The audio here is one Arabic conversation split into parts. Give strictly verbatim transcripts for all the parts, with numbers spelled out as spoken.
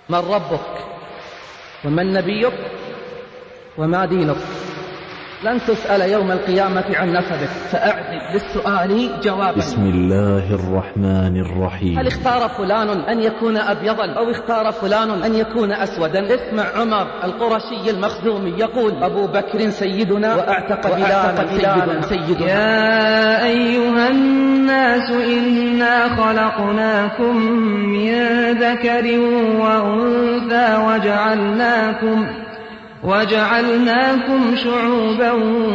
من ربك ومن نبيك وما دينك؟ لن تسأل يوم القيامة عن نسبك، فأعد للسؤال جوابا. بسم الله الرحمن الرحيم. هل اختار فلان أن يكون أبيضا أو اختار فلان أن يكون أسودا؟ اسمع عمر القرشي المخزومي يقول: أبو بكر سيدنا وأعتق بلالا سيدنا, سيدنا. يا أيها الناس إنا خلقناكم من ذكر وأنثى وجعلناكم وجعلناكم شعوبا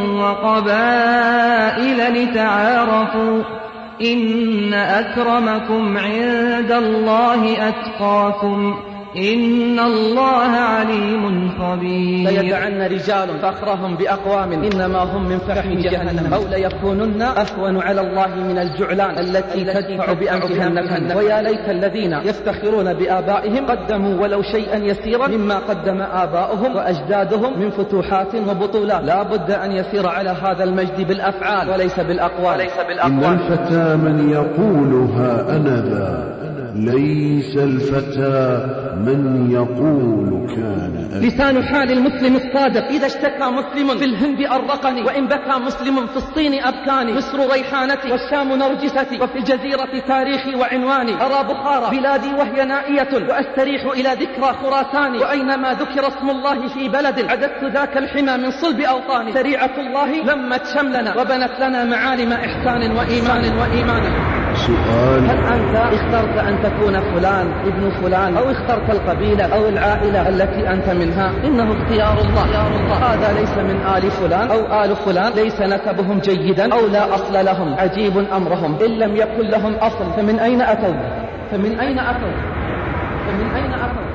وقبائل لتعارفوا إن أكرمكم عند الله أتقاكم إن الله عليم خبير. ليدعن رجال فخرهم بأقوام إنما هم من فحم جهنم أو ليكونن أهون على الله من الجعلان التي تدفع بأنفها النكهن. ويا ليت الذين يفتخرون بآبائهم قدموا ولو شيئا يسيرا مما قدم آباؤهم وأجدادهم من فتوحات وبطولات. لا بد أن يسير على هذا المجد بالأفعال وليس بالأقوال. إن الفتى من يقولها أنا ذا، ليس الفتى من يقول كان أبي. لسان حال المسلم الصادق إذا اشتكى مسلم في الهند أرقني، وإن بكى مسلم في الصين أبكاني. مصر ريحانتي والشام نرجستي، وفي الجزيرة تاريخي وعنواني. أرى بخارى بلادي وهي نائية، وأستريح إلى ذكرى خراساني. وأينما ذكر اسم الله في بلد عددت ذاك الحمى من صلب أوطاني. سريعة الله لمت شملنا وبنت لنا معالم إحسان وإيمان وإيمان. سؤال: هل أنت اخترت أن تكون فلان ابن فلان، أو اخترت القبيلة أو العائلة التي أنت منها؟ إنه اختيار الله. هذا ليس من آل فلان أو آل فلان، ليس نسبهم جيدا أو لا أصل لهم. عجيب أمرهم، إن لم يكن لهم أصل فمن أين أتوا؟ فمن أين أتوا؟ فمن أين أتوا؟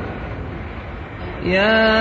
يا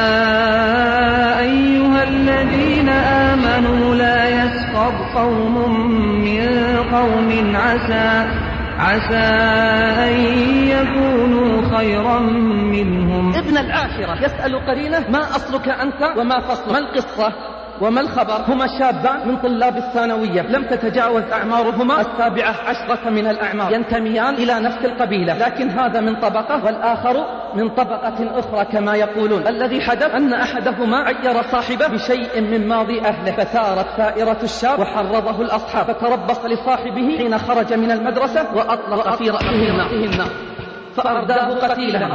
أيها الذين آمنوا لا يسخر قوم من قوم عسى عسى أن يكونوا خيرا منهم. ابن العاشرة يسأل قرينه: ما أصلك أنت وما فصلك؟ ما القصة وما الخبر؟ هما شابان من طلاب الثانوية لم تتجاوز أعمارهما السابعة عشرة من الأعمار، ينتميان إلى نفس القبيلة، لكن هذا من طبقة والآخر من طبقة أخرى كما يقولون. الذي حدث أن أحدهما عير صاحبه بشيء من ماضي أهله، فثارت ثائرة الشاب وحرضه الأصحاب، فتربص لصاحبه حين خرج من المدرسة وأطلق في رأسه النار فأرداه قتيلا.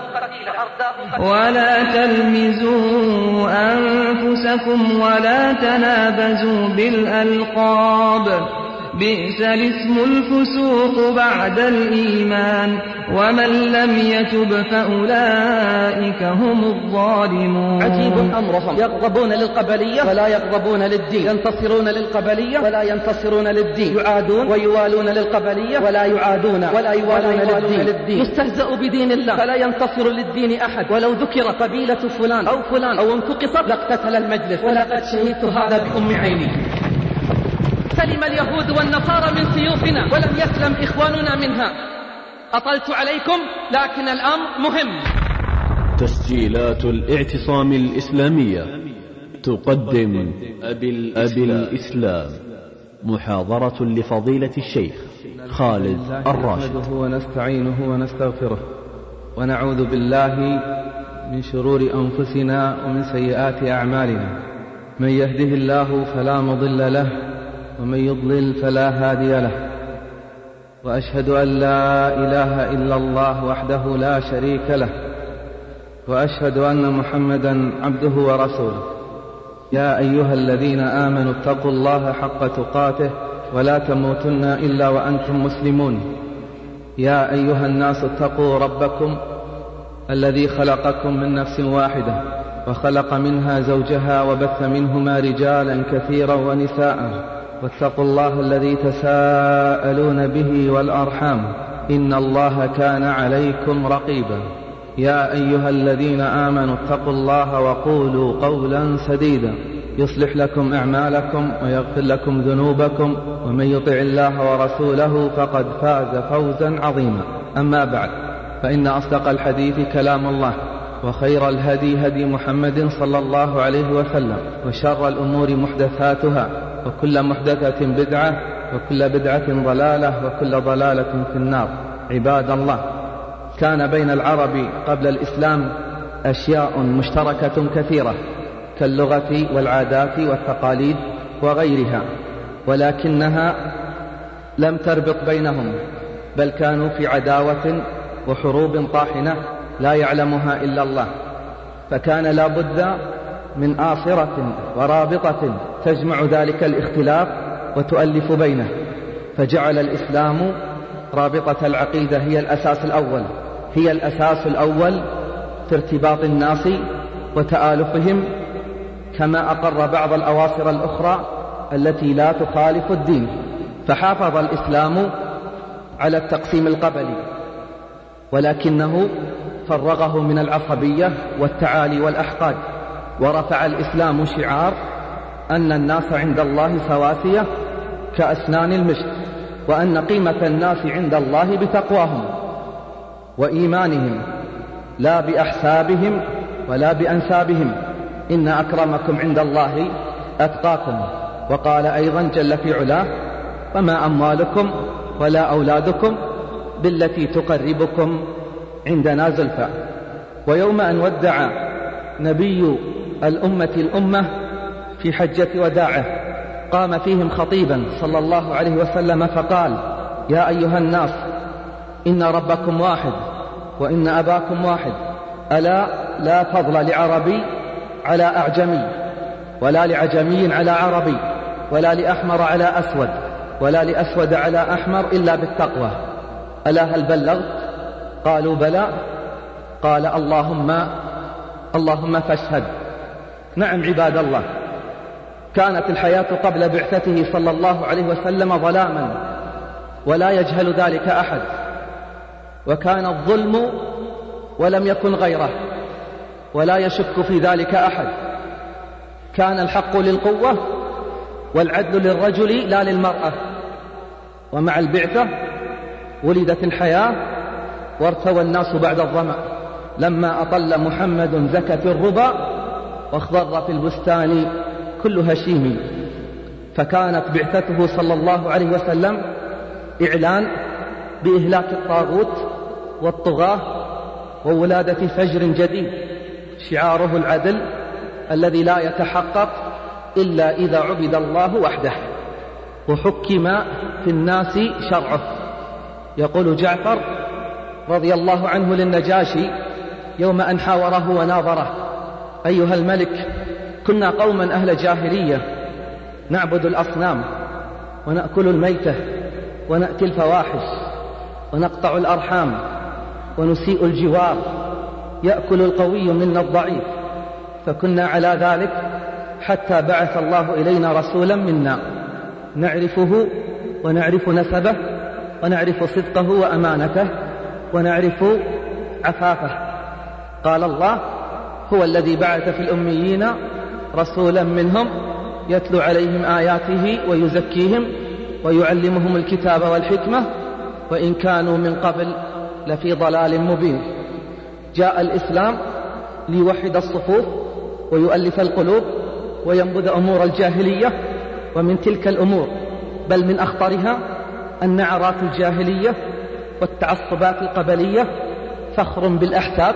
ولا تلمزوا أنفسكم ولا تنابزوا بالألقاب بئس الاسم الفسوق بعد الإيمان ومن لم يتب فأولئك هم الظالمون. عجيب أمرهم، يغضبون للقبلية ولا يغضبون للدين، ينتصرون للقبلية ولا ينتصرون للدين، يعادون ويوالون للقبلية ولا يعادون ولا يوالون للدين. يستهزأ بدين الله فلا ينتصر للدين أحد، ولو ذكر قبيلة فلان أو فلان أو انتقصت لاقتتل المجلس، ولقد شهدت هذا بأم عيني. سلم اليهود والنصارى من سيوفنا ولم يسلم إخواننا منها. أطلت عليكم لكن الأمر مهم. تسجيلات الاعتصام الإسلامية تقدم أبي الإسلام, أبي الإسلام محاضرة لفضيلة الشيخ خالد الراشد. نحمده ونستعينه ونستغفره ونعوذ بالله من شرور أنفسنا ومن سيئات أعمالنا. من يهده الله فلا مضل له ومن يضلل فلا هادي له، وأشهد أن لا إله إلا الله وحده لا شريك له، وأشهد أن محمدا عبده ورسوله. يا أيها الذين آمنوا اتقوا الله حق تقاته ولا تموتن إلا وأنتم مسلمون. يا أيها الناس اتقوا ربكم الذي خلقكم من نفس واحدة وخلق منها زوجها وبث منهما رجالا كثيرا ونساء، واتقوا الله الذي تساءلون به والأرحام إن الله كان عليكم رقيبا. يا أيها الذين آمنوا اتقوا الله وقولوا قولا سديدا يصلح لكم أعمالكم ويغفر لكم ذنوبكم، ومن يطع الله ورسوله فقد فاز فوزا عظيما. أما بعد، فإن أصدق الحديث كلام الله، وخير الهدي هدي محمد صلى الله عليه وسلم، وشر الأمور محدثاتها، وكل محدثة بدعة، وكل بدعة ضلالة، وكل ضلالة في النار. عباد الله، كان بين العرب قبل الإسلام أشياء مشتركة كثيرة كاللغة والعادات والتقاليد وغيرها، ولكنها لم تربط بينهم، بل كانوا في عداوة وحروب طاحنة لا يعلمها إلا الله، فكان لا بد من آصرة ورابطة تجمع ذلك الاختلاف وتؤلف بينه، فجعل الإسلام رابطة العقيدة هي الأساس الأول هي الأساس الأول في ارتباط الناس وتآلفهم، كما أقر بعض الأواصر الأخرى التي لا تخالف الدين. فحافظ الإسلام على التقسيم القبلي، ولكنه فرغه من العصبية والتعالي والأحقاد، ورفع الإسلام شعار أن الناس عند الله سواسية كأسنان المشط، وأن قيمة الناس عند الله بتقواهم وإيمانهم لا بأحسابهم ولا بأنسابهم، إن أكرمكم عند الله أتقاكم. وقال أيضا جل في علاه: وما أموالكم ولا أولادكم بالتي تقربكم عندنا زلفى. ويوم أن ودع نبي الأمة الأمة في حجة وداعه قام فيهم خطيبا صلى الله عليه وسلم فقال: يا أيها الناس، إن ربكم واحد وإن أباكم واحد، ألا لا فضل لعربي على أعجمي، ولا لعجمي على عربي، ولا لأحمر على أسود، ولا لأسود على أحمر إلا بالتقوى. ألا هل بلغت؟ قالوا بلى. قال: اللهم اللهم فاشهد. نعم عباد الله، كانت الحياة قبل بعثته صلى الله عليه وسلم ظلاما ولا يجهل ذلك أحد، وكان الظلم ولم يكن غيره، ولا يشك في ذلك أحد. كان الحق للقوة والعدل للرجل لا للمرأة. ومع البعثة ولدت الحياة وارتوى الناس بعد الظمأ، لما أطل محمد زكت الربا واخضر في البستان كل هشيم. فكانت بعثته صلى الله عليه وسلم إعلان بإهلاك الطاغوت والطغاة وولادة فجر جديد، شعاره العدل الذي لا يتحقق إلا إذا عبد الله وحده وحكم في الناس شرعه. يقول جعفر رضي الله عنه للنجاشي يوم أن حاوره وناظره: أيها الملك، كنا قوما أهل جاهلية نعبد الأصنام ونأكل الميتة ونأتي الفواحش ونقطع الأرحام ونسيء الجوار، يأكل القوي منا الضعيف، فكنا على ذلك حتى بعث الله إلينا رسولا منا نعرفه ونعرف نسبه ونعرف صدقه وأمانته ونعرف عفافه. قال الله: هو الذي بعث في الأميين رسولا منهم يتلو عليهم آياته ويزكيهم ويعلمهم الكتاب والحكمة وإن كانوا من قبل لفي ضلال مبين. جاء الإسلام ليوحد الصفوف ويؤلف القلوب وينبذ أمور الجاهلية، ومن تلك الأمور بل من أخطرها النعرات الجاهلية والتعصبات القبلية، فخر بالأحساب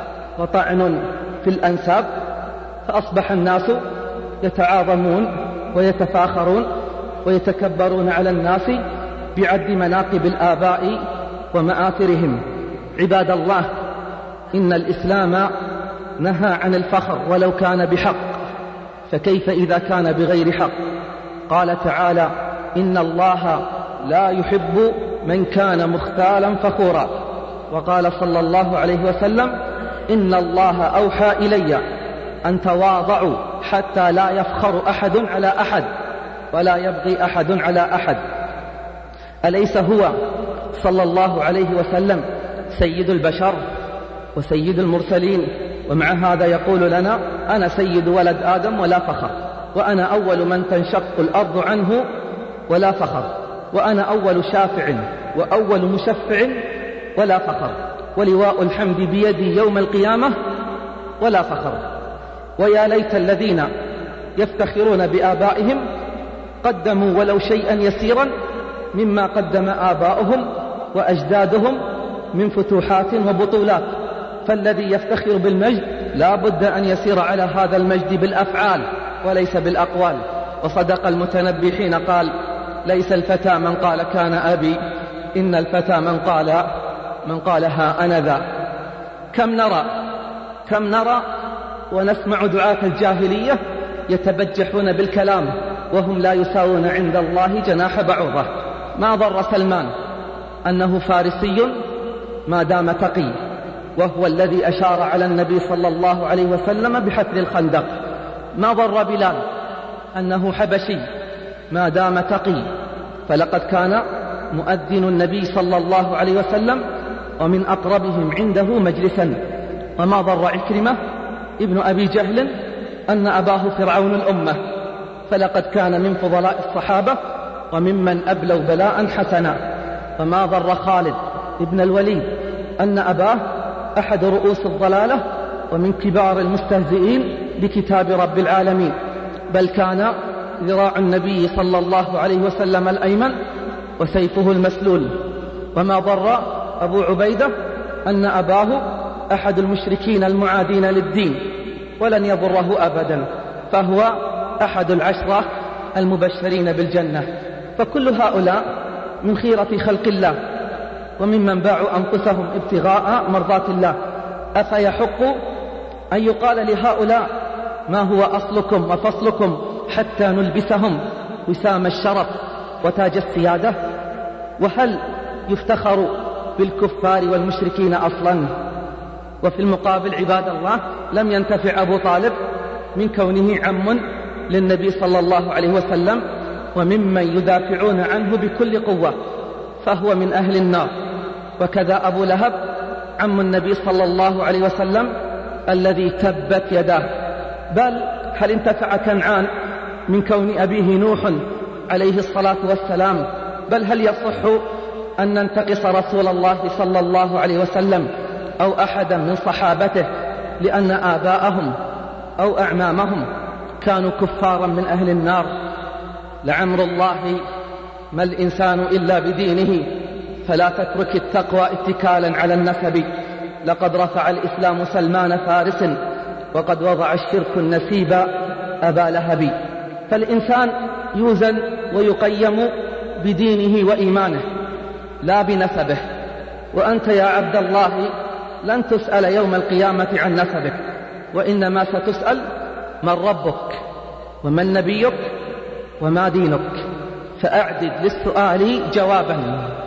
وطعن في الأنساب، فأصبح الناس يتعاظمون ويتفاخرون ويتكبرون على الناس بعد مناقب الآباء ومآثرهم. عباد الله، إن الإسلام نهى عن الفخر ولو كان بحق، فكيف إذا كان بغير حق؟ قال تعالى: إن الله لا يحب من كان مختالا فخورا. وقال صلى الله عليه وسلم: إن الله أوحى إلي أن تواضعوا حتى لا يفخر أحد على أحد ولا يبغي أحد على أحد. أليس هو صلى الله عليه وسلم سيد البشر وسيد المرسلين؟ ومع هذا يقول لنا: أنا سيد ولد آدم ولا فخر، وأنا أول من تنشق الأرض عنه ولا فخر، وأنا أول شافع وأول مشفع ولا فخر، ولواء الحمد بيدي يوم القيامة ولا فخر. ويا ليت الذين يفتخرون بآبائهم قدموا ولو شيئا يسيرا مما قدم آباؤهم وأجدادهم من فتوحات وبطولات، فالذي يفتخر بالمجد لا بد أن يسير على هذا المجد بالأفعال وليس بالأقوال. وصدق المتنبي حين قال: ليس الفتى من قال كان أبي، إن الفتى من قال من قال ها أنا ذا. كم نرى كم نرى ونسمع دعاة الجاهلية يتبجحون بالكلام وهم لا يساوون عند الله جناح بعوضة. ما ضر سلمان أنه فارسي ما دام تقي، وهو الذي أشار على النبي صلى الله عليه وسلم بحفر الخندق. ما ضر بلال أنه حبشي ما دام تقي، فلقد كان مؤذن النبي صلى الله عليه وسلم ومن أقربهم عنده مجلسا. وما ضر عكرمة ابن أبي جهل أن أباه فرعون الأمة، فلقد كان من فضلاء الصحابة وممن أبلوا بلاء حسنا. وما ضر خالد ابن الوليد أن أباه أحد رؤوس الضلالة ومن كبار المستهزئين بكتاب رب العالمين، بل كان ذراع النبي صلى الله عليه وسلم الأيمن وسيفه المسلول. وما ضر أبو عبيدة أن أباه أحد المشركين المعادين للدين، ولن يضره أبدا، فهو أحد العشرة المبشرين بالجنة. فكل هؤلاء من خيرة خلق الله وممن باعوا أنفسهم ابتغاء مرضات الله. أفيحق أن يقال لهؤلاء ما هو أصلكم وفصلكم حتى نلبسهم وسام الشرف وتاج السيادة؟ وهل يفتخر بالكفار والمشركين أصلا؟ وفي المقابل عباد الله لم ينتفع أبو طالب من كونه عم للنبي صلى الله عليه وسلم وممن يدافعون عنه بكل قوة، فهو من أهل النار. وكذا أبو لهب عم النبي صلى الله عليه وسلم الذي تبت يداه. بل هل انتفع كنعان من كون أبيه نوح عليه الصلاة والسلام؟ بل هل يصح أن ننتقص رسول الله صلى الله عليه وسلم أو أحدا من صحابته لأن آباءهم أو أعمامهم كانوا كفارا من أهل النار؟ لعمر الله ما الإنسان إلا بدينه، فلا تترك التقوى اتكالا على النسب. لقد رفع الإسلام سلمان فارس، وقد وضع الشرك النسيب أبا لهب. فالإنسان يوزن ويقيم بدينه وإيمانه لا بنسبه. وأنت يا عبد الله لن تسأل يوم القيامة عن نسبك، وإنما ستسأل من ربك ومن نبيك وما دينك، فأعدد للسؤال جوابا.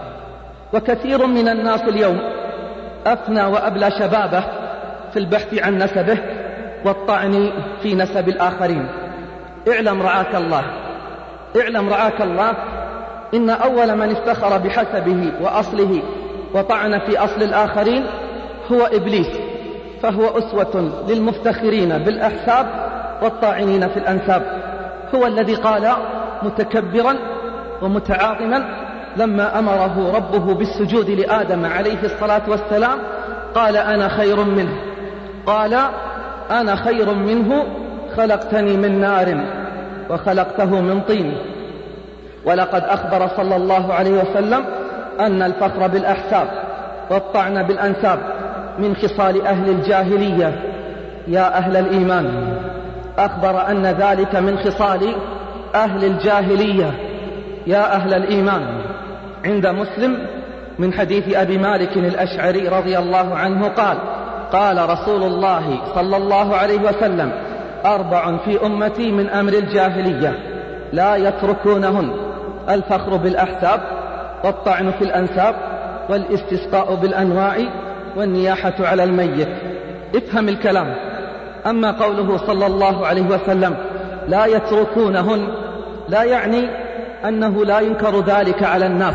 وكثير من الناس اليوم أفنى وأبلى شبابه في البحث عن نسبه والطعن في نسب الآخرين. اعلم رعاك الله اعلم رعاك الله إن أول من افتخر بحسبه وأصله وطعن في أصل الآخرين هو إبليس، فهو أسوة للمفتخرين بالأحساب والطاعنين في الأنساب. هو الذي قال متكبرا ومتعاظما لما أمره ربه بالسجود لآدم عليه الصلاة والسلام، قال أنا خير منه قال أنا خير منه خلقتني من نار وخلقته من طين. ولقد أخبر صلى الله عليه وسلم أن الفخر بالأحساب والطعن بالأنساب من خصال أهل الجاهلية. يا أهل الإيمان، أخبر أن ذلك من خصال أهل الجاهلية. يا أهل الإيمان، عند مسلم من حديث أبي مالك الأشعري رضي الله عنه قال قال رسول الله صلى الله عليه وسلم أربع في أمتي من أمر الجاهلية لا يتركونهن: الفخر بالأحساب، والطعن في الأنساب، والاستسقاء بالأنواع، والنياحة على الميت. افهم الكلام. أما قوله صلى الله عليه وسلم لا يتركونهن لا يعني أنه لا ينكر ذلك على الناس،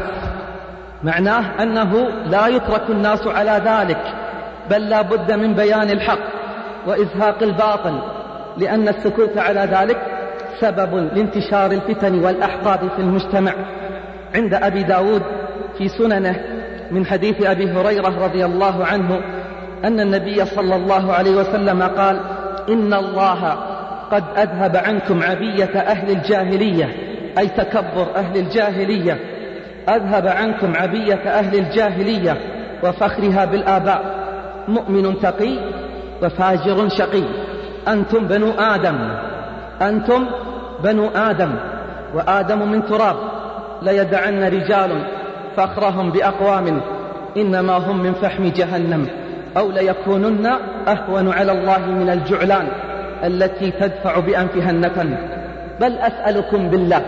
معناه أنه لا يترك الناس على ذلك، بل لا بد من بيان الحق وإزهاق الباطل، لأن السكوت على ذلك سبب لانتشار الفتن والأحقاد في المجتمع. عند أبي داود في سننه من حديث أبي هريرة رضي الله عنه أن النبي صلى الله عليه وسلم قال إن الله قد أذهب عنكم عبية أهل الجاهلية، أي تكبر أهل الجاهلية، أذهب عنكم عبية أهل الجاهلية وفخرها بالآباء، مؤمن تقي وفاجر شقي. أنتم بنو آدم، أنتم بنو آدم، وآدم من تراب. ليدعن رجال فخرهم بأقوام إنما هم من فحم جهنم، أو ليكونن أهون على الله من الجعلان التي تدفع بأنفها النتن. بل أسألكم بالله،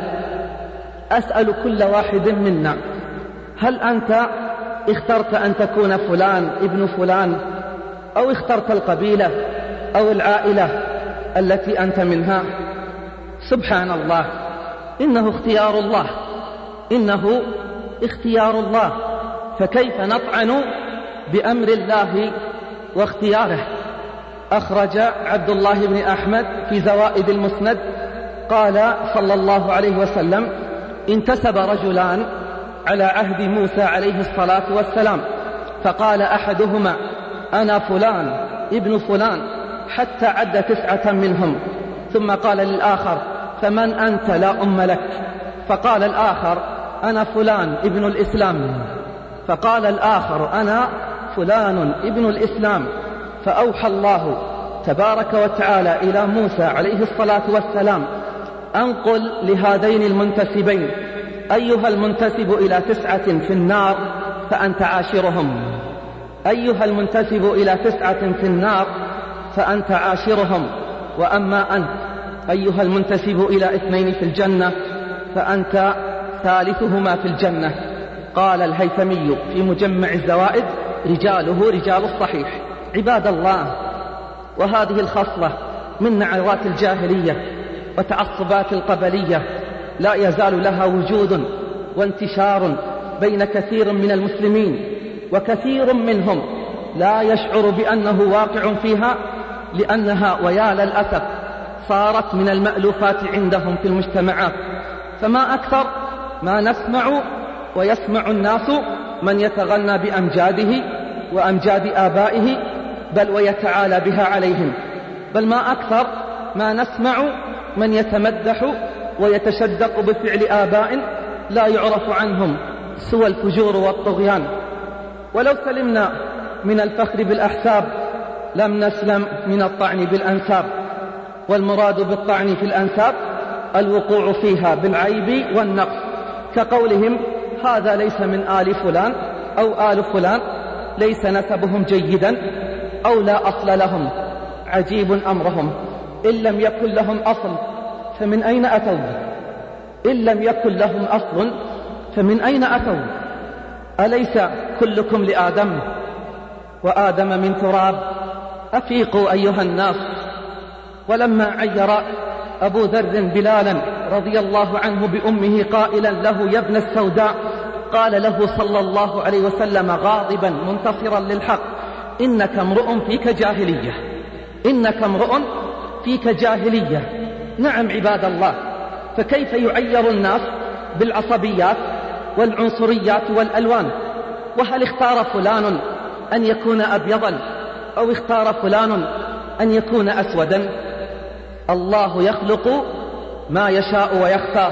أسأل كل واحد منا، هل أنت اخترت أن تكون فلان ابن فلان، أو اخترت القبيلة أو العائلة التي أنت منها؟ سبحان الله، إنه اختيار الله، إنه اختيار الله. فكيف نطعن بأمر الله واختياره؟ أخرج عبد الله بن أحمد في زوائد المسند قال صلى الله عليه وسلم: انتسب رجلان على عهد موسى عليه الصلاة والسلام، فقال أحدهما: أنا فلان ابن فلان، حتى عد تسعة منهم، ثم قال للآخر: فمن أنت لا أم لك؟ فقال الآخر: أنا فلان ابن الإسلام. فقال الآخر: أنا فلان ابن الإسلام. فأوحى الله تبارك وتعالى إلى موسى عليه الصلاة والسلام: أنقل لهذين المنتسبين، أيها المنتسب إلى تسعة في النار فأنت عاشرهم، أيها المنتسب إلى تسعة في النار فأنت عاشرهم، وأما أنت أيها المنتسب إلى اثنين في الجنة فأنت ثالثهما في الجنة. قال الهيثمي في مجمع الزوائد: رجاله رجال الصحيح. عباد الله، وهذه الخصلة من نعرات الجاهلية وتعصبات القبلية لا يزال لها وجود وانتشار بين كثير من المسلمين، وكثير منهم لا يشعر بأنه واقع فيها، لأنها ويا للأسف صارت من المألوفات عندهم في المجتمعات. فما أكثر ما نسمع ويسمع الناس من يتغنى بأمجاده وأمجاد آبائه، بل ويتعالى بها عليهم. بل ما أكثر ما نسمع من يتمدح ويتشدق بفعل آباء لا يعرف عنهم سوى الفجور والطغيان. ولو سلمنا من الفخر بالأحساب لم نسلم من الطعن بالأنساب، والمراد بالطعن في الأنساب الوقوع فيها بالعيب والنقص، كقولهم: هذا ليس من آل فلان أو آل فلان، ليس نسبهم جيدا، أو لا أصل لهم. عجيب أمرهم، إن لم يكن لهم أصل فمن أين أتوا؟ إن لم يكن لهم أصل فمن أين أتوا؟ أليس كلكم لآدم وآدم من تراب؟ أفيقوا أيها الناس. ولما عير أبو ذر بلالا رضي الله عنه بأمه قائلا له: يا ابن السوداء، قال له صلى الله عليه وسلم غاضبا منتصرا للحق: إنك امرؤ فيك جاهلية، إنك امرؤ فيك جاهلية. نعم عباد الله، فكيف يعير الناس بالعصبيات والعنصريات والألوان؟ وهل اختار فلان أن يكون أبيضا، أو اختار فلان أن يكون أسودا؟ الله يخلق ما يشاء ويختار.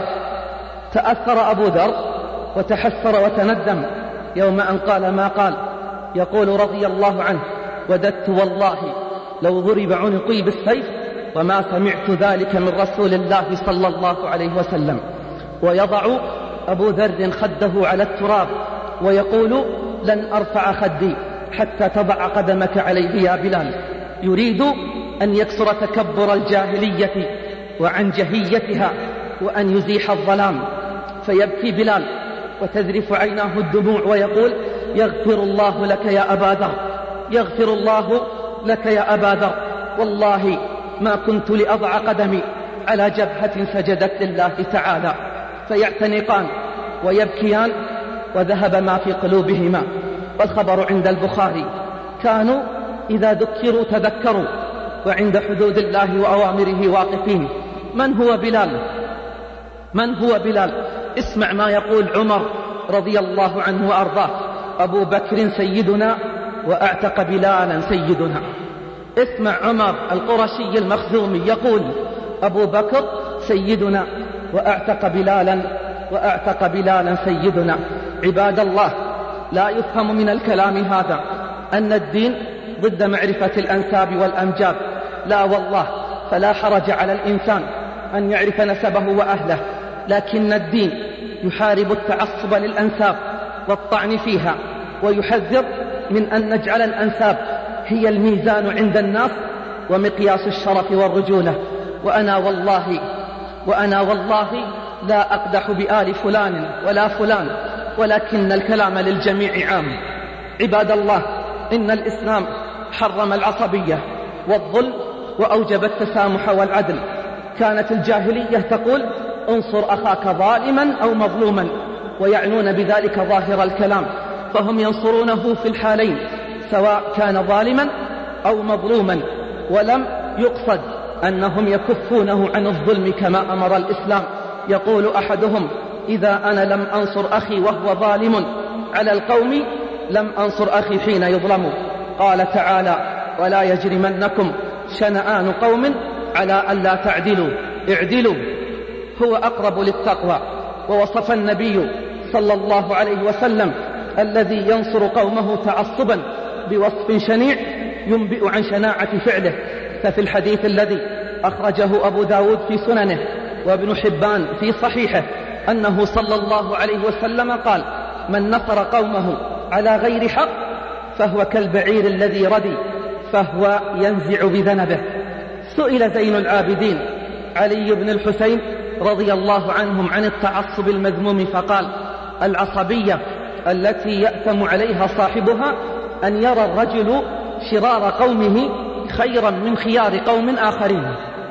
تأثر أبو ذر وتحسر وتندم يوم أن قال ما قال، يقول رضي الله عنه: وددت والله لو ضرب عنقي بالسيف وما سمعت ذلك من رسول الله صلى الله عليه وسلم. ويضع أبو ذر خده على التراب ويقول: لن أرفع خدي حتى تضع قدمك عليه يا بلال. يريد أن يكسر تكبر الجاهلية وعن جهيتها، وأن يزيح الظلام. فيبكي بلال وتذرف عيناه الدموع ويقول: يغفر الله لك يا أبا ذر، يغفر الله لك يا أبا ذر، والله ما كنت لأضع قدمي على جبهة سجدت لله تعالى. فيعتنقان ويبكيان وذهب ما في قلوبهما. والخبر عند البخاري: كانوا إذا ذكروا تذكروا، وعند حدود الله وأوامره واقفين. من هو بلال؟ من هو بلال؟ اسمع ما يقول عمر رضي الله عنه وأرضاه: أبو بكر سيدنا وأعتق بلالا سيدنا. اسمع عمر القرشي المخزومي يقول: أبو بكر سيدنا وأعتق بلالا وأعتق بلالا سيدنا. عباد الله، لا يفهم من الكلام هذا أن الدين ضد معرفة الأنساب والأمجاد، لا والله، فلا حرج على الإنسان أن يعرف نسبه وأهله، لكن الدين يحارب التعصب للأنساب والطعن فيها، ويحذر من أن نجعل الأنساب هي الميزان عند الناس ومقياس الشرف والرجولة. وأنا والله وأنا والله لا أقدح بآل فلان ولا فلان، ولكن الكلام للجميع عام. عباد الله، إن الإسلام حرم العصبية والظلم وأوجب التسامح والعدل. كانت الجاهلية تقول انصر أخاك ظالما أو مظلوما، ويعنون بذلك ظاهر الكلام، فهم ينصرونه في الحالين سواء كان ظالما أو مظلوما، ولم يقصد أنهم يكفونه عن الظلم كما أمر الإسلام. يقول أحدهم إذا أنا لم أنصر أخي وهو ظالم على القوم لم أنصر أخي حين يظلم. قال تعالى ولا يجرمنكم شنآن قوم على ألا تعدلوا اعدلوا هو أقرب للتقوى. ووصف النبي صلى الله عليه وسلم الذي ينصر قومه تعصبا بوصف شنيع ينبئ عن شناعة فعله. ففي الحديث الذي أخرجه أبو داود في سننه وابن حبان في صحيحه أنه صلى الله عليه وسلم قال من نصر قومه على غير حق فهو كالبعير الذي ردي فهو ينزع بذنبه. سئل زين العابدين علي بن الحسين رضي الله عنهم عن التعصب المذموم فقال العصبية التي يأثم عليها صاحبها أن يرى الرجل شرار قومه خيرا من خيار قوم آخرين.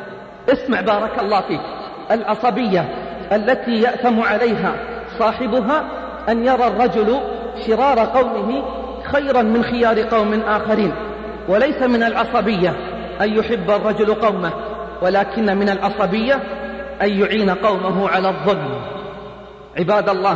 اسمع بارك الله فيك، العصبية التي يأثم عليها صاحبها أن يرى الرجل شرار قومه خيرا من خيار قوم آخرين. وليس من العصبية أن يحب الرجل قومه، ولكن من العصبية أن يعين قومه على الظلم. عباد الله،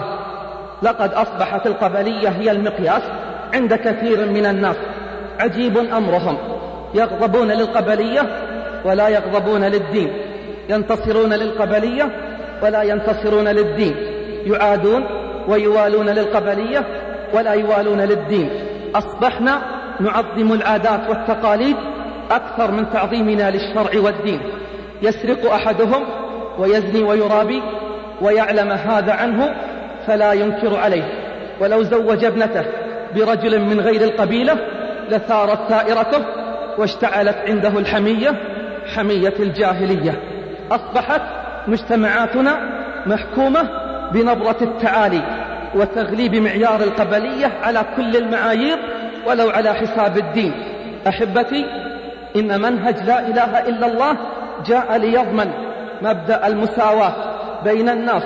لقد أصبحت القبلية هي المقياس عند كثير من الناس. عجيب أمرهم، يغضبون للقبلية ولا يغضبون للدين، ينتصرون للقبلية ولا ينتصرون للدين، يعادون ويوالون للقبلية ولا يوالون للدين. أصبحنا نعظم العادات والتقاليد أكثر من تعظيمنا للشرع والدين. يسرق أحدهم ويزني ويرابي ويعلم هذا عنه فلا ينكر عليه، ولو زوج ابنته برجل من غير القبيلة لثارت ثائرته واشتعلت عنده الحمية حمية الجاهلية. أصبحت مجتمعاتنا محكومة بنبرة التعالي وتغليب معيار القبلية على كل المعايير ولو على حساب الدين. أحبتي، إن منهج لا إله إلا الله جاء ليضمن مبدأ المساواة بين الناس،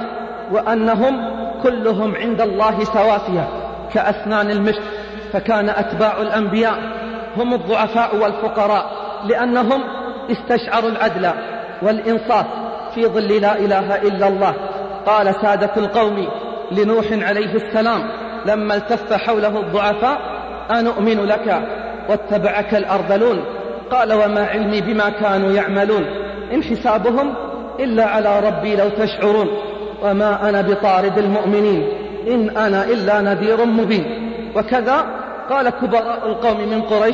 وأنهم كلهم عند الله سواسية كأسنان المشط. فكان أتباع الأنبياء هم الضعفاء والفقراء، لأنهم استشعروا العدل والإنصاف في ظل لا إله إلا الله. قال سادة القوم لنوح عليه السلام لما التف حوله الضعفاء أنؤمن لك واتبعك الأرذلون. قال وما علمي بما كانوا يعملون إن حسابهم إلا على ربي لو تشعرون وما أنا بطارد المؤمنين إن أنا إلا نذير مبين. وكذا قال كبراء القوم من قريش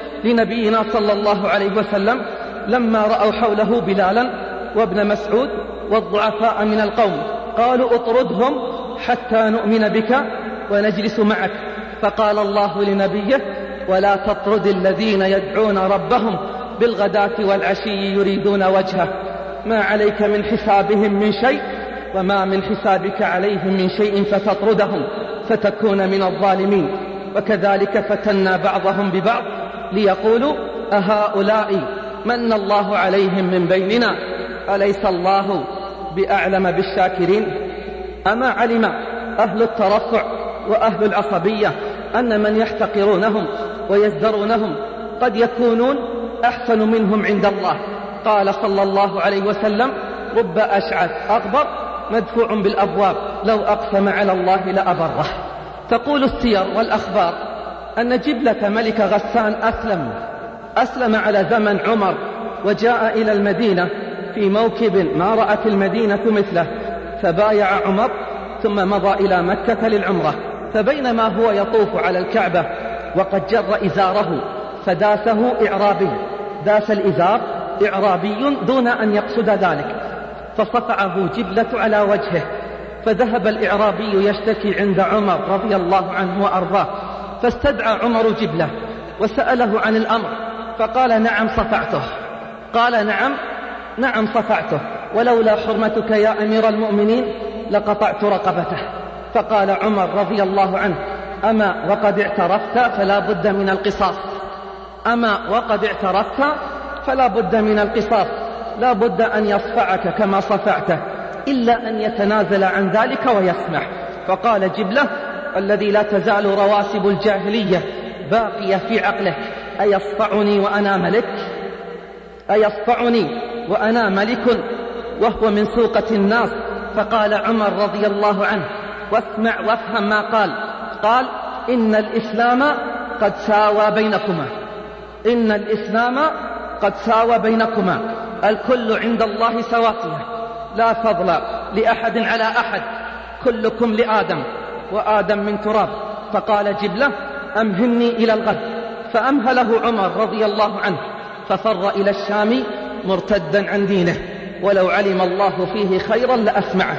لنبينا صلى الله عليه وسلم لما رأوا حوله بلالا وابن مسعود والضعفاء من القوم قالوا اطردهم حتى نؤمن بك ونجلس معك. فقال الله لنبيه ولا تطرد الذين يدعون ربهم بالغداة والعشي يريدون وجهه ما عليك من حسابهم من شيء وما من حسابك عليهم من شيء فتطردهم فتكون من الظالمين. وكذلك فتنا بعضهم ببعض ليقولوا أهؤلاء من الله عليهم من بيننا أليس الله بأعلم بالشاكرين. أما علم أهل الترفع وأهل العصبية أن من يحتقرونهم ويزدرونهم قد يكونون أحسن منهم عند الله. قال صلى الله عليه وسلم رب أشعث أغبر مدفوع بالأبواب لو أقسم على الله لأبره. تقول السير والأخبار أن جبلة ملك غسان أسلم أسلم على زمن عمر، وجاء إلى المدينة في موكب ما رأت المدينة مثله، فبايع عمر ثم مضى إلى مكة للعمرة. فبينما هو يطوف على الكعبة وقد جر إزاره فداسه إعرابي، داس الإزار إعرابي دون أن يقصد ذلك، فصفعه جبلة على وجهه، فذهب الإعرابي يشتكي عند عمر رضي الله عنه وأرضاه، فاستدعى عمر جبلة وسأله عن الأمر، فقال نعم صفعته. قال نعم نعم صفعته، ولولا حرمتك يا أمير المؤمنين لقطعت رقبته. فقال عمر رضي الله عنه أما وقد اعترفت فلا بد من القصاص، أما وقد اعترفت فلا بد من القصاص، لا بد أن يصفعك كما صفعته إلا أن يتنازل عن ذلك ويسمح. فقال جبلة الذي لا تزال رواسب الجاهلية باقية في عقله أيصفعني وأنا ملك؟ أيصفعني وأنا ملك وهو من سوقة الناس؟ فقال عمر رضي الله عنه واسمع وافهم ما قال، قال إن الإسلام قد ساوى بينكما، إن الإسلام قد ساوى بينكما، الكل عند الله سواسية، لا فضل لأحد على أحد، كلكم لآدم وآدم من تراب. فقال جبلة أمهلني إلى الغد، فأمهله عمر رضي الله عنه، ففر إلى الشام مرتدا عن دينه، ولو علم الله فيه خيرا لأسمعه.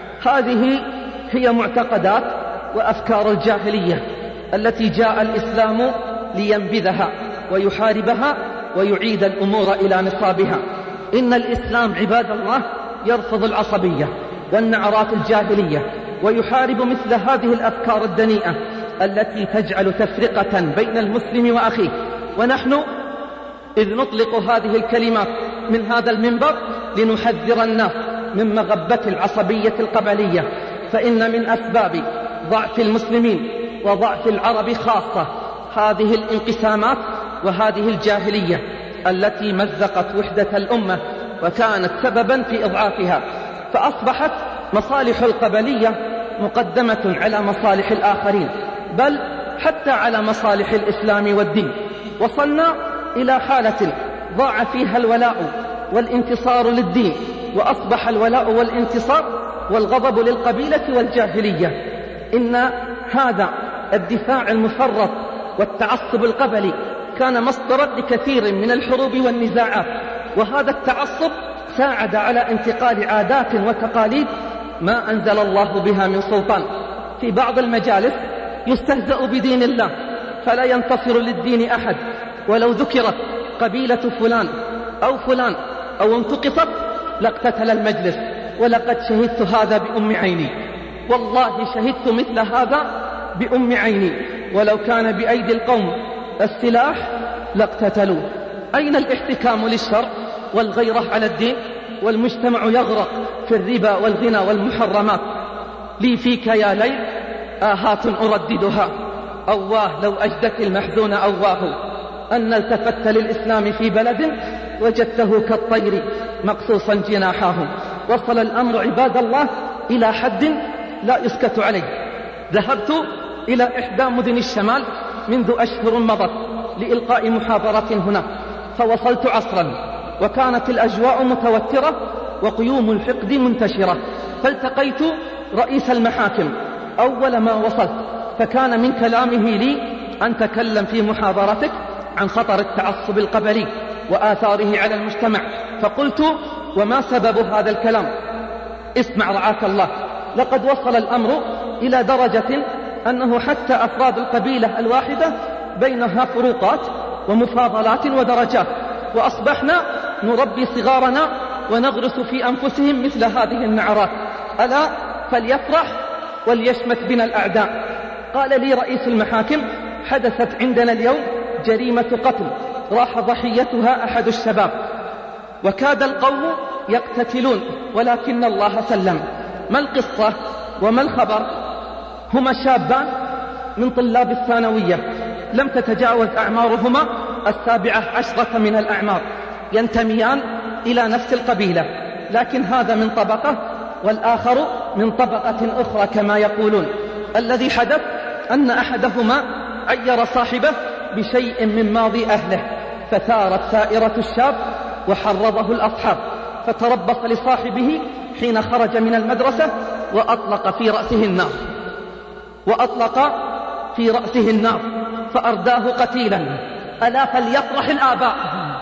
هذه هي معتقدات وأفكار الجاهلية التي جاء الإسلام لينبذها ويحاربها ويعيد الأمور إلى نصابها. إن الإسلام عباد الله يرفض العصبية والنعرات الجاهلية، ويحارب مثل هذه الأفكار الدنيئة التي تجعل تفرقة بين المسلم وأخيه. ونحن إذ نطلق هذه الكلمات من هذا المنبر لنحذر الناس من مغبة العصبية القبلية، فإن من أسباب ضعف المسلمين وضعف العرب خاصة هذه الانقسامات وهذه الجاهلية التي مزقت وحدة الأمة وكانت سببا في إضعافها، فأصبحت مصالح القبلية مقدمة على مصالح الآخرين، بل حتى على مصالح الإسلام والدين. وصلنا إلى حالة ضاع فيها الولاء والانتصار للدين، وأصبح الولاء والانتصار والغضب للقبيلة والجاهلية. إن هذا الدفاع المفرط والتعصب القبلي كان مصدرا لكثير من الحروب والنزاعات، وهذا التعصب ساعد على انتقال عادات وتقاليد ما أنزل الله بها من سلطان. في بعض المجالس يستهزأ بدين الله فلا ينتصر للدين أحد، ولو ذكرت قبيلة فلان أو فلان أو انتقصت لاقتتل المجلس. ولقد شهدت هذا بأم عيني، والله شهدت مثل هذا بأم عيني، ولو كان بأيدي القوم السلاح لاقتتلوا. أين الاحتكام للشرع والغيرة على الدين؟ والمجتمع يغرق في الربا والغنى والمحرمات. لي فيك يا ليل آهات أرددها، أواه لو أجدت المحزون أواه، أن التفت للإسلام في بلد وجدته كالطير مقصوصا جناحاه. وصل الأمر عباد الله إلى حد لا يسكت عليه. ذهبت إلى إحدى مدن الشمال منذ أشهر مضت لإلقاء محاضرة هنا، فوصلت عصرا وكانت الأجواء متوترة وقيوم الحقد منتشرة، فالتقيت رئيس المحاكم أول ما وصلت، فكان من كلامه لي أن تكلم في محاضرتك عن خطر التعصب القبلي وآثاره على المجتمع. فقلت وما سبب هذا الكلام؟ اسمع رعاك الله، لقد وصل الأمر إلى درجة أنه حتى أفراد القبيلة الواحدة بينها فروقات ومفاضلات ودرجات، وأصبحنا نربي صغارنا ونغرس في أنفسهم مثل هذه النعرات. ألا فليفرح وليشمت بنا الأعداء. قال لي رئيس المحاكم حدثت عندنا اليوم جريمة قتل راح ضحيتها أحد الشباب، وكاد القوم يقتتلون ولكن الله سلم. ما القصة وما الخبر؟ هما شابان من طلاب الثانوية لم تتجاوز أعمارهما السابعة عشرة من الأعمار، ينتميان إلى نفس القبيلة، لكن هذا من طبقة والآخر من طبقة أخرى كما يقولون. الذي حدث أن أحدهما عير صاحبه بشيء من ماضي أهله، فثارت ثائرة الشاب وحرضه الأصحاب، فتربص لصاحبه حين خرج من المدرسة وأطلق في رأسه النار. وأطلق في رأسه النار فأرداه قتيلا. ألا فليفرح الآباء،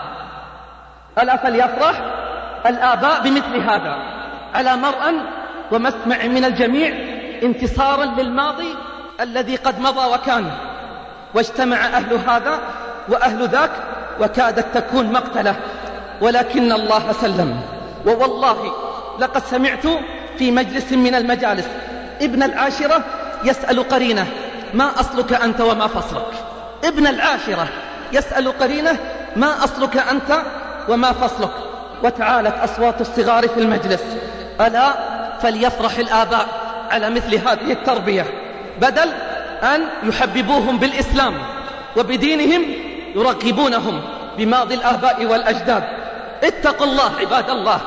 ألا فليفرح الآباء بمثل هذا، على مرأى ومسمع من الجميع، انتصارا للماضي الذي قد مضى وكان. واجتمع أهل هذا وأهل ذاك وكادت تكون مقتله، ولكن الله سلم. ووالله لقد سمعت في مجلس من المجالس ابن العاشرة يسأل قرينه: ما أصلك أنت وما فصلك؟ ابن العاشرة يسأل قرينه: ما أصلك أنت وما فصلك؟ وتعالت أصوات الصغار في المجلس. ألا فليفرح الآباء على مثل هذه التربية، بدل أن يحببوهم بالإسلام وبدينهم يرغبونهم بماضي الآباء والأجداد. اتقوا الله عباد الله،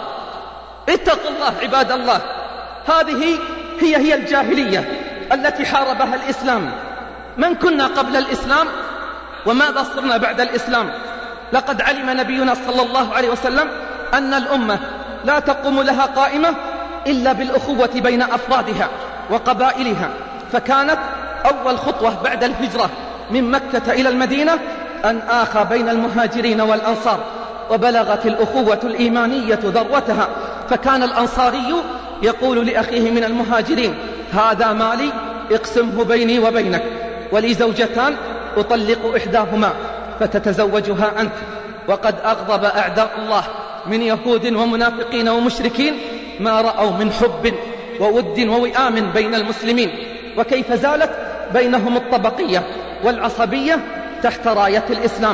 اتقوا الله عباد الله. هذه هي هي الجاهلية التي حاربها الإسلام. من كنا قبل الإسلام وماذا صرنا بعد الإسلام؟ لقد علم نبينا صلى الله عليه وسلم أن الأمة لا تقوم لها قائمة إلا بالأخوة بين أفرادها وقبائلها، فكانت أول خطوة بعد الهجرة من مكة إلى المدينة أن آخى بين المهاجرين والأنصار، وبلغت الأخوة الإيمانية ذروتها، فكان الأنصاري يقول لأخيه من المهاجرين: هذا مالي اقسمه بيني وبينك، ولي زوجتان أطلق إحداهما فتتزوجها أنت. وقد أغضب أعداء الله من يهود ومنافقين ومشركين ما رأوا من حب وود ووئام بين المسلمين، وكيف زالت بينهم الطبقية والعصبية تحت راية الإسلام،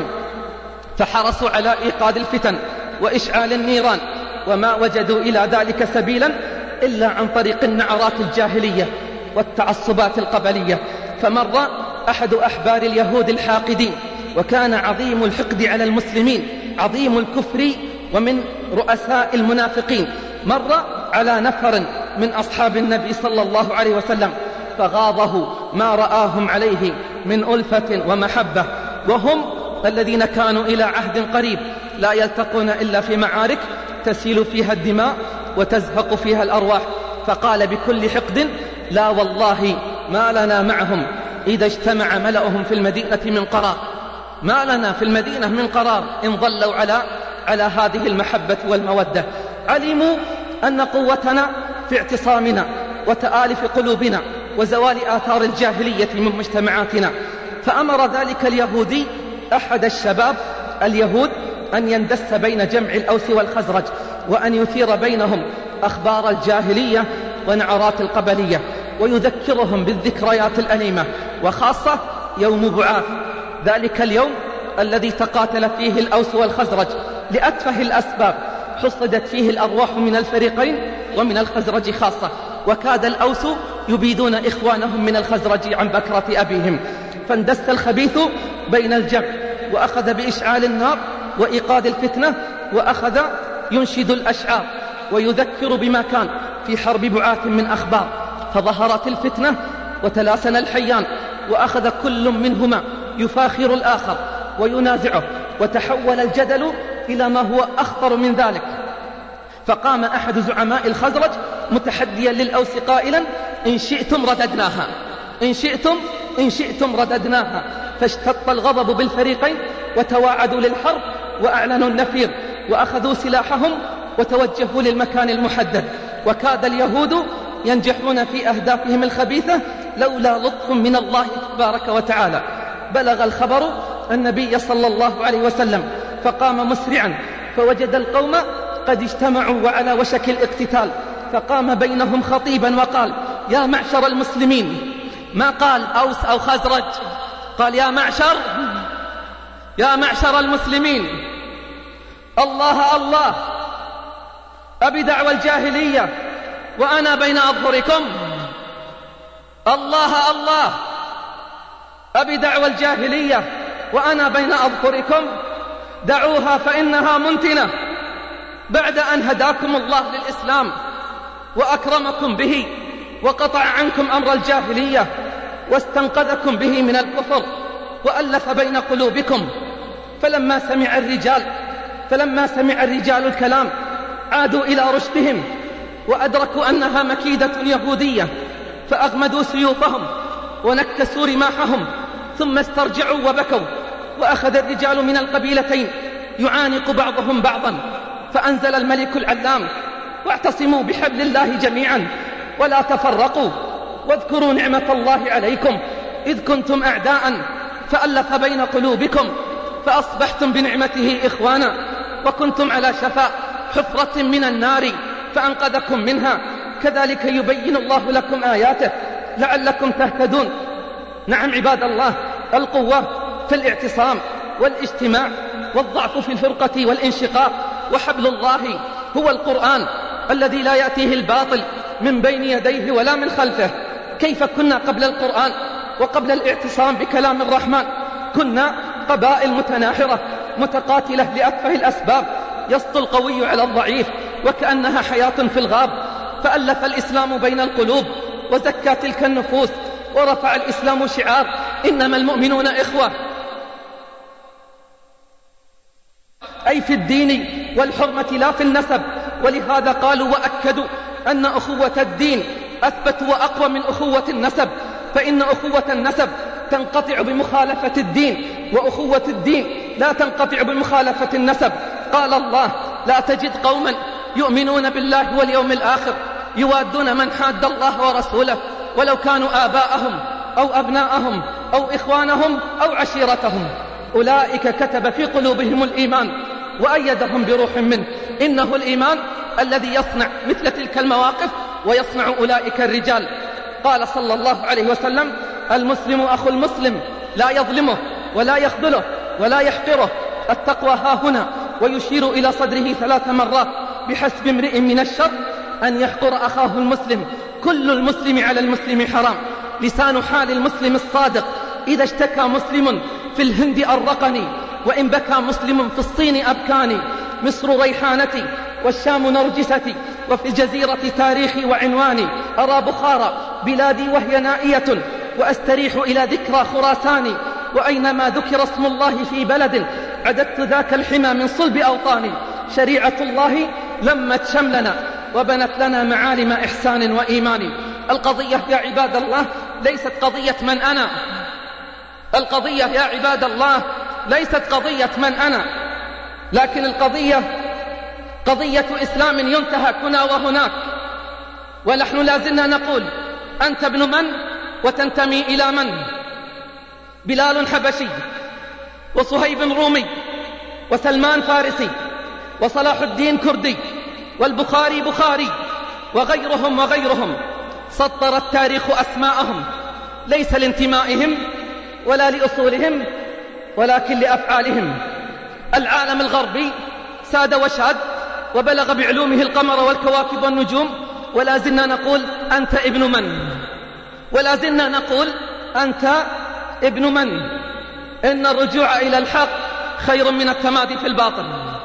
فحرصوا على إيقاد الفتن وإشعال النيران، وما وجدوا إلى ذلك سبيلا إلا عن طريق النعرات الجاهلية والتعصبات القبلية. فمر أحد أحبار اليهود الحاقدين، وكان عظيم الحقد على المسلمين، عظيم الكفر، ومن رؤساء المنافقين، مر على نفر من أصحاب النبي صلى الله عليه وسلم فغاضه ما رآهم عليه من ألفة ومحبة، وهم الذين كانوا إلى عهد قريب لا يلتقون إلا في معارك تسيل فيها الدماء وتزهق فيها الأرواح. فقال بكل حقد: لا والله ما لنا معهم إذا اجتمع ملأهم في المدينة من قرار، ما لنا في المدينة من قرار إن ظلوا على على هذه المحبة والمودة. علموا أن قوتنا في اعتصامنا وتآلف قلوبنا وزوال آثار الجاهلية من مجتمعاتنا. فأمر ذلك اليهودي أحد الشباب اليهود أن يندس بين جمع الأوس والخزرج، وأن يثير بينهم أخبار الجاهلية ونعرات القبلية، ويذكرهم بالذكريات الأليمة، وخاصة يوم بعاث، ذلك اليوم الذي تقاتل فيه الأوس والخزرج لأتفه الأسباب، حصدت فيه الأرواح من الفريقين ومن الخزرج خاصة، وكاد الأوس يبيدون إخوانهم من الخزرج عن بكرة أبيهم. فاندس الخبيث بين الجمع، وأخذ بإشعال النار وإيقاد الفتنة، وأخذ ينشد الأشعار ويذكر بما كان في حرب بعاث من أخبار. فظهرت الفتنة وتلاسن الحيان، وأخذ كل منهما يفاخر الآخر وينازعه، وتحول الجدل إلى ما هو أخطر من ذلك. فقام أحد زعماء الخزرج متحديا للأوس قائلا: إن شئتم رددناها، إن شئتم إن شئتم رددناها. فاشتط الغضب بالفريقين وتواعدوا للحرب وأعلنوا النفير، وأخذوا سلاحهم وتوجهوا للمكان المحدد. وكاد اليهود ينجحون في أهدافهم الخبيثة لولا لطف من الله تبارك وتعالى. بلغ الخبر النبي صلى الله عليه وسلم، فقام مسرعا فوجد القوم قد اجتمعوا وعلى وشك الاقتتال، فقام بينهم خطيبا وقال: يا معشر المسلمين. ما قال أوس أو خزرج، قال: يا معشر يا معشر المسلمين، الله الله، أبي دعوى الجاهلية وأنا بين أظهركم، الله الله، أبي دعوى الجاهلية وأنا بين أظهركم، دعوها فإنها منتنة بعد أن هداكم الله للإسلام وأكرمكم به وقطع عنكم أمر الجاهلية واستنقذكم به من الكفر وألف بين قلوبكم. فلما سمع الرجال فلما سمع الرجال الكلام عادوا إلى رشدهم، وأدركوا أنها مكيدة يهودية، فأغمدوا سيوفهم ونكسوا رماحهم ثم استرجعوا وبكوا، وأخذ الرجال من القبيلتين يعانق بعضهم بعضا، فأنزل الملك العلام: واعتصموا بحبل الله جميعا ولا تفرقوا، واذكروا نعمة الله عليكم إذ كنتم أعداء فألف بين قلوبكم فأصبحتم بنعمته إخوانا، وكنتم على شفا حفرة من النار فأنقذكم منها، كذلك يبين الله لكم آياته لعلكم تهتدون. نعم عباد الله، القوة في الاعتصام والاجتماع، والضعف في الفرقة والانشقاق، وحبل الله هو القرآن الذي لا يأتيه الباطل من بين يديه ولا من خلفه. كيف كنا قبل القرآن وقبل الاعتصام بكلام الرحمن؟ كنا قبائل متناحرة متقاتلة لأتفه الأسباب، يسطو القوي على الضعيف وكأنها حياة في الغاب، فألف الإسلام بين القلوب وزكى تلك النفوس، ورفع الإسلام شعار إنما المؤمنون إخوة، أي في الدين والحرمة لا في النسب. ولهذا قالوا وأكدوا أن أخوة الدين أثبت وأقوى من أخوة النسب، فإن أخوة النسب تنقطع بمخالفة الدين، وأخوة الدين لا تنقطع بمخالفة النسب. قال الله: لا تجد قوما يؤمنون بالله واليوم الآخر يوادون من حاد الله ورسوله ولو كانوا آباءهم أو أبناءهم أو إخوانهم أو عشيرتهم، أولئك كتب في قلوبهم الإيمان وأيدهم بروح منه. إنه الإيمان الذي يصنع مثل تلك المواقف ويصنع أولئك الرجال. قال صلى الله عليه وسلم: المسلم أخو المسلم لا يظلمه ولا يخذله ولا يحقره، التقوى ها هنا، ويشير إلى صدره ثلاث مرات: بحسب امرئ من الشر أن يحقر أخاه المسلم، كل المسلم على المسلم حرام. لسان حال المسلم الصادق: إذا اشتكى مسلم في الهند أرقني، وإن بكى مسلم في الصين أبكاني. مصر ريحانتي والشام نرجستي، وفي الجزيرة تاريخي وعنواني. أرى بخارى بلادي وهي نائية، وأستريح إلى ذكرى خراساني. وأينما ذكر اسم الله في بلد عددت ذاك الحمى من صلب أوطاني. شريعة الله لمت شملنا وبنت لنا معالم إحسان وإيمان. القضية يا عباد الله ليست قضية من أنا، القضية يا عباد الله ليست قضية من أنا، لكن القضية قضية إسلام ينتهك هنا وهناك. ونحن لازلنا نقول: أنت ابن من وتنتمي إلى من؟ بلال حبشي، وصهيب رومي، وسلمان فارسي، وصلاح الدين كردي، والبخاري بخاري، وغيرهم وغيرهم. سطر التاريخ أسماءهم ليس لانتمائهم ولا لأصولهم، ولكن لأفعالهم. العالم الغربي ساد وشاد وبلغ بعلومه القمر والكواكب والنجوم، ولا زلنا نقول: أنت ابن من؟ ولا زلنا نقول: أنت ابن من؟ إن الرجوع إلى الحق خير من التمادي في الباطل.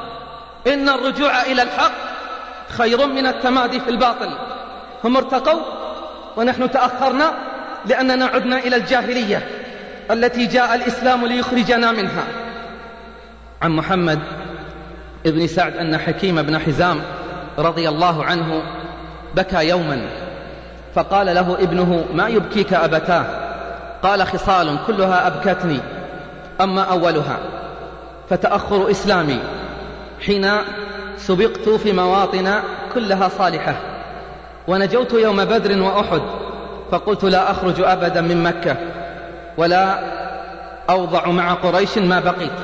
إن الرجوع إلى الحق خير من التمادي في الباطل. هم ارتقوا ونحن تأخرنا لأننا عدنا إلى الجاهلية التي جاء الإسلام ليخرجنا منها. عن محمد ابن سعد أن حكيم بن حزام رضي الله عنه بكى يوما، فقال له ابنه: ما يبكيك أبتاه؟ قال: خصال كلها أبكتني، أما أولها فتأخر إسلامي حين سبقت في مواطن كلها صالحة، ونجوت يوم بدر وأحد، فقلت لا أخرج أبدا من مكة ولا أوضع مع قريش ما بقيت،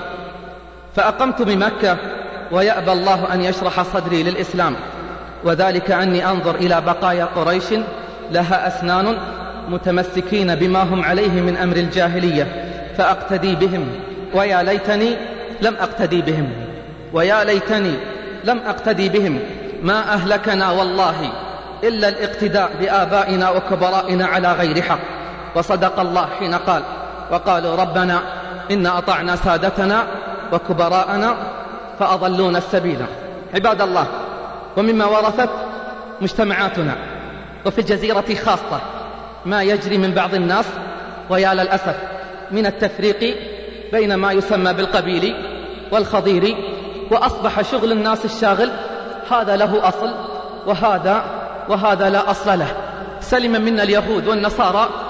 فأقمت بمكة ويأبى الله أن يشرح صدري للإسلام، وذلك أني أنظر إلى بقايا قريش لها أسنان متمسكين بما هم عليه من أمر الجاهلية فأقتدي بهم، ويا ليتني لم أقتدي بهم، ويا ليتني لم أقتدي بهم. ما أهلكنا والله إلا الاقتداء بآبائنا وكبرائنا على غير حق. وصدق الله حين قال: وقالوا ربنا إن أطعنا سادتنا وكبراءنا فأضلونا السبيل. عباد الله، ومما ورثت مجتمعاتنا وفي الجزيرة خاصة ما يجري من بعض الناس، ويا للأسف، من التفريق بين ما يسمى بالقبيل والخضير، وأصبح شغل الناس الشاغل هذا له أصل وهذا وهذا لا أصل له. سلم منا اليهود والنصارى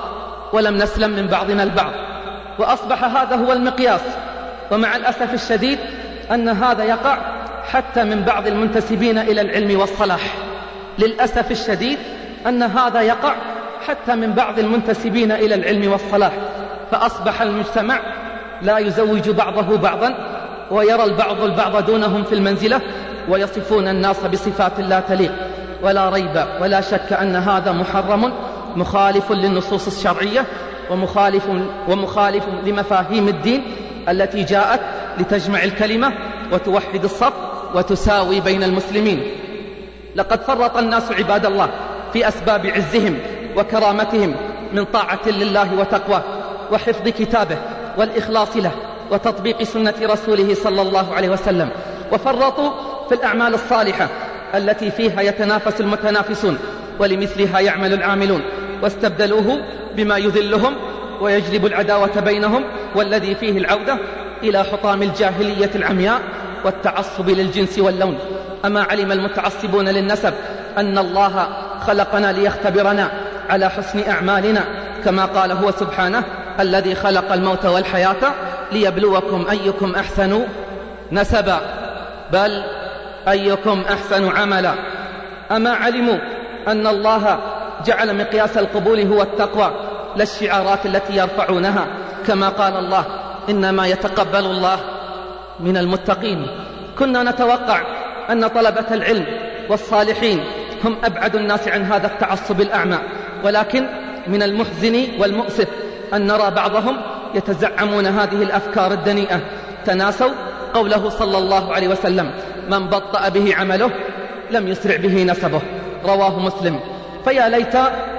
ولم نسلم من بعضنا البعض، وأصبح هذا هو المقياس. ومع الأسف الشديد أن هذا يقع حتى من بعض المنتسبين إلى العلم والصلاح. للأسف الشديد أن هذا يقع حتى من بعض المنتسبين إلى العلم والصلاح، فأصبح المجتمع لا يزوج بعضه بعضا، ويرى البعض البعض دونهم في المنزلة، ويصفون الناس بصفات لا تليق. ولا ريب ولا شك أن هذا محرم مخالف للنصوص الشرعية، ومخالف, ومخالف لمفاهيم الدين التي جاءت لتجمع الكلمة وتوحد الصف وتساوي بين المسلمين. لقد فرط الناس عباد الله في أسباب عزهم وكرامتهم من طاعة لله وتقواه وحفظ كتابه والإخلاص له وتطبيق سنة رسوله صلى الله عليه وسلم، وفرطوا في الأعمال الصالحة التي فيها يتنافس المتنافسون ولمثلها يعمل العاملون، واستبدلوه بما يذلهم ويجلب العداوة بينهم، والذي فيه العودة إلى حطام الجاهلية العمياء والتعصب للجنس واللون. أما علم المتعصبون للنسب أن الله خلقنا ليختبرنا على حسن أعمالنا، كما قال هو سبحانه: الذي خلق الموت والحياة ليبلوكم أيكم أحسن نسبا، بل أيكم أحسن عملا. أما علموا أن الله جعل مقياس القبول هو التقوى لا الشعارات التي يرفعونها، كما قال الله: إنما يتقبل الله من المتقين. كنا نتوقع أن طلبة العلم والصالحين هم أبعد الناس عن هذا التعصب الأعمى، ولكن من المحزن والمؤسف أن نرى بعضهم يتزعمون هذه الأفكار الدنيئة. تناسوا قوله صلى الله عليه وسلم: من بطأ به عمله لم يسرع به نسبه، رواه مسلم. فيا ليت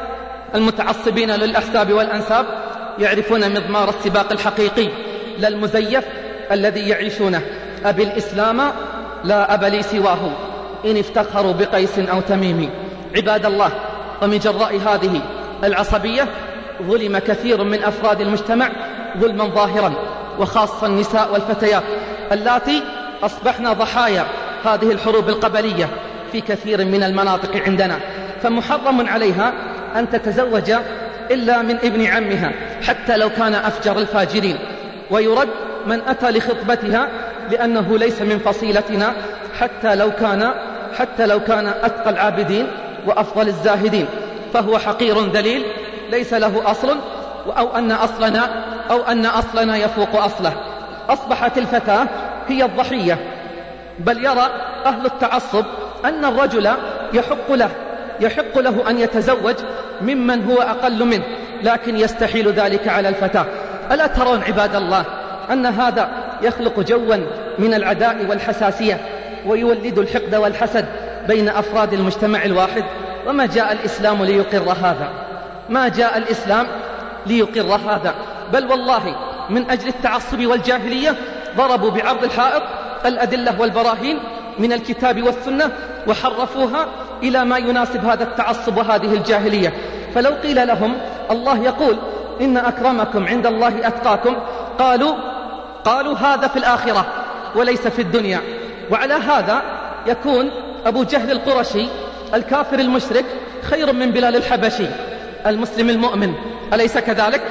المتعصبين للأحساب والأنساب يعرفون مضمار السباق الحقيقي لا المزيف الذي يعيشونه. أبي الإسلام لا أب لي سواه، إن افتخروا بقيس أو تميم. عباد الله، ومن جراء هذه العصبية ظلم كثير من أفراد المجتمع ظلما ظاهرا، وخاصة النساء والفتيات اللاتي أصبحن ضحايا هذه الحروب القبلية في كثير من المناطق عندنا. فمحرم عليها أن تتزوج إلا من ابن عمها حتى لو كان أفجر الفاجرين، ويرد من أتى لخطبتها لأنه ليس من فصيلتنا حتى لو كان حتى لو كان أتقى العابدين وأفضل الزاهدين، فهو حقير ذليل ليس له أصل، أو أن أصلنا أو أن أصلنا يفوق أصله. أصبحت الفتاة هي الضحية، بل يرى أهل التعصب أن الرجل يحق له يحق له أن يتزوج ممن هو أقل منه، لكن يستحيل ذلك على الفتاة. ألا ترون عباد الله أن هذا يخلق جوا من العداء والحساسية، ويولد الحقد والحسد بين أفراد المجتمع الواحد؟ وما جاء الإسلام ليقر هذا، ما جاء الإسلام ليقر هذا، بل والله من أجل التعصب والجاهلية ضربوا بعرض الحائط الأدلة والبراهين من الكتاب والسنة وحرفوها إلى ما يناسب هذا التعصب وهذه الجاهلية. فلو قيل لهم الله يقول: إن أكرمكم عند الله أتقاكم، قالوا قالوا هذا في الآخرة وليس في الدنيا. وعلى هذا يكون أبو جهل القرشي الكافر المشرك خير من بلال الحبشي المسلم المؤمن، أليس كذلك؟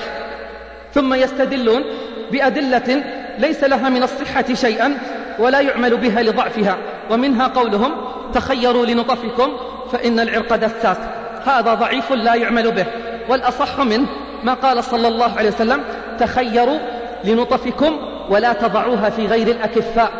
ثم يستدلون بأدلة ليس لها من الصحة شيئا ولا يعمل بها لضعفها، ومنها قولهم: تخيروا لنطفكم فإن العرق دساس. هذا ضعيف لا يعمل به، والأصح منه ما قال صلى الله عليه وسلم: تخيروا لنطفكم ولا تضعوها في غير الأكفاء.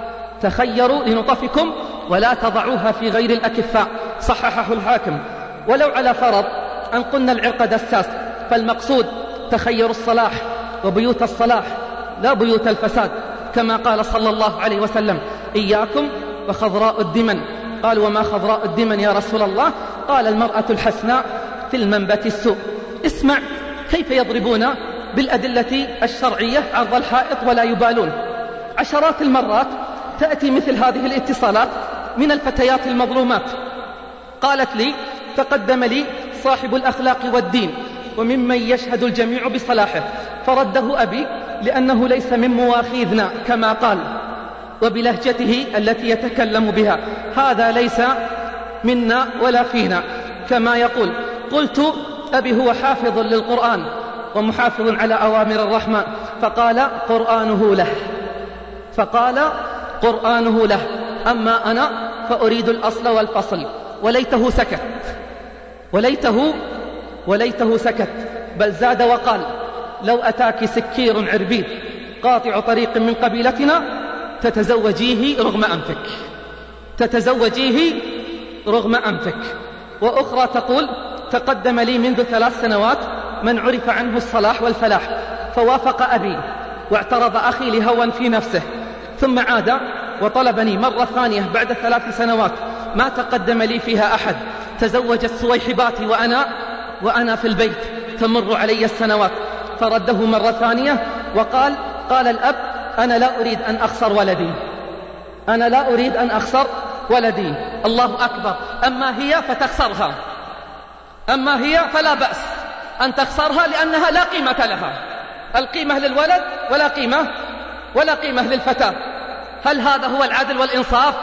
تخيروا لنطفكم ولا تضعوها في غير الأكفاء، صححه الحاكم. ولو على فرض أن قلنا العرق دساس، فالمقصود تخير الصلاح وبيوت الصلاح لا بيوت الفساد، كما قال صلى الله عليه وسلم: إياكم وخضراء الدمن. قال: وما خضراء الدمن يا رسول الله؟ قال: المرأة الحسناء في المنبت السوء. اسمع كيف يضربون بالأدلة الشرعية عرض الحائط ولا يبالون. عشرات المرات تأتي مثل هذه الاتصالات من الفتيات المظلومات. قالت لي: تقدم لي صاحب الأخلاق والدين وممن يشهد الجميع بصلاحه، فرده أبي لأنه ليس من مواخيذنا كما قال، وبلهجته التي يتكلم بها: هذا ليس منا ولا فينا كما يقول. قلت: أبي هو حافظ للقرآن ومحافظ على أوامر الرحمن، فقال قرآنه له فقال قرآنه له أما أنا فأريد الأصل والفصل. وليته سكت وليته وليته سكت بل زاد وقال لو أتاك سكير عربيد قاطع طريق من قبيلتنا تتزوجيه رغم أنفك تتزوجيه رغم أنفك. وأخرى تقول تقدم لي منذ ثلاث سنوات من عرف عنه الصلاح والفلاح فوافق أبي واعترض أخي لهوى في نفسه، ثم عاد وطلبني مرة ثانية بعد ثلاث سنوات ما تقدم لي فيها أحد. تزوج السويحبات وأنا وأنا في البيت تمر علي السنوات، فرده مرة ثانية وقال قال الأب أنا لا أريد أن أخسر ولدي أنا لا أريد أن أخسر ولدي. الله أكبر. أما هي فتخسرها أما هي فلا بأس أن تخسرها لأنها لا قيمة لها. القيمة للولد ولا قيمة ولا قيمة للفتاة. هل هذا هو العدل والإنصاف؟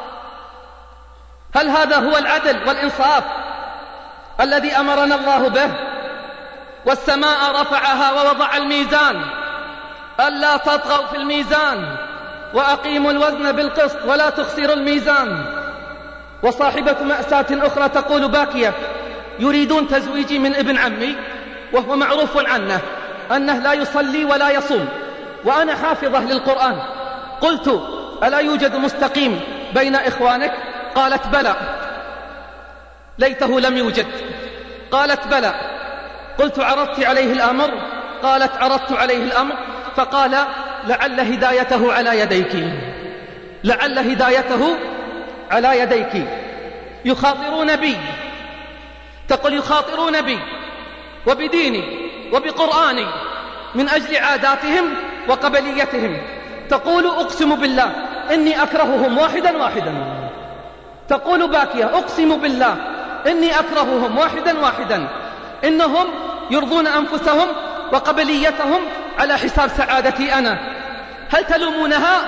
هل هذا هو العدل والإنصاف الذي أمرنا الله به؟ والسماء رفعها ووضع الميزان ألا تطغوا في الميزان وأقيموا الوزن بالقسط ولا تخسروا الميزان. وصاحبة مأساة أخرى تقول باكية يريدون تزويجي من ابن عمي وهو معروف عنه أنه لا يصلي ولا يصوم وأنا حافظة للقرآن. قلت ألا يوجد مستقيم بين إخوانك؟ قالت بلى. ليته لم يوجد. قالت بلى. قلت عرضت عليه الأمر؟ قالت عرضت عليه الأمر فقال لعل هدايته على يديك لعل هدايته على يديك. يخاطرون بي تقول يخاطرون بي وبديني وبقرآني من أجل عاداتهم وقبليتهم. تقول أقسم بالله إني أكرههم واحدا واحدا. تقول باكية أقسم بالله إني أكرههم واحدا واحدا. إنهم يرضون أنفسهم وقبليتهم على حساب سعادتي أنا. هل تلومونها؟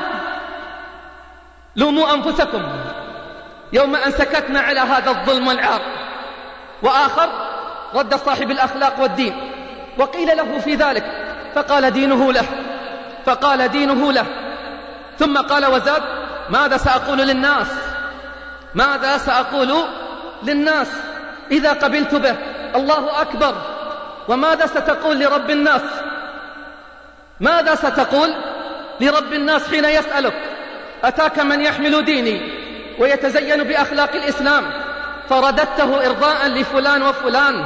لوموا أنفسكم يوم أن سكتنا على هذا الظلم والعار. وآخر رد صاحب الأخلاق والدين وقيل له في ذلك فقال دينه له فقال دينه له ثم قال وزاد ماذا سأقول للناس ماذا سأقول للناس إذا قبلت به؟ الله أكبر. وماذا ستقول لرب الناس ماذا ستقول لرب الناس حين يسألك أتاك من يحمل ديني ويتزين بأخلاق الإسلام فرددته إرضاء لفلان وفلان؟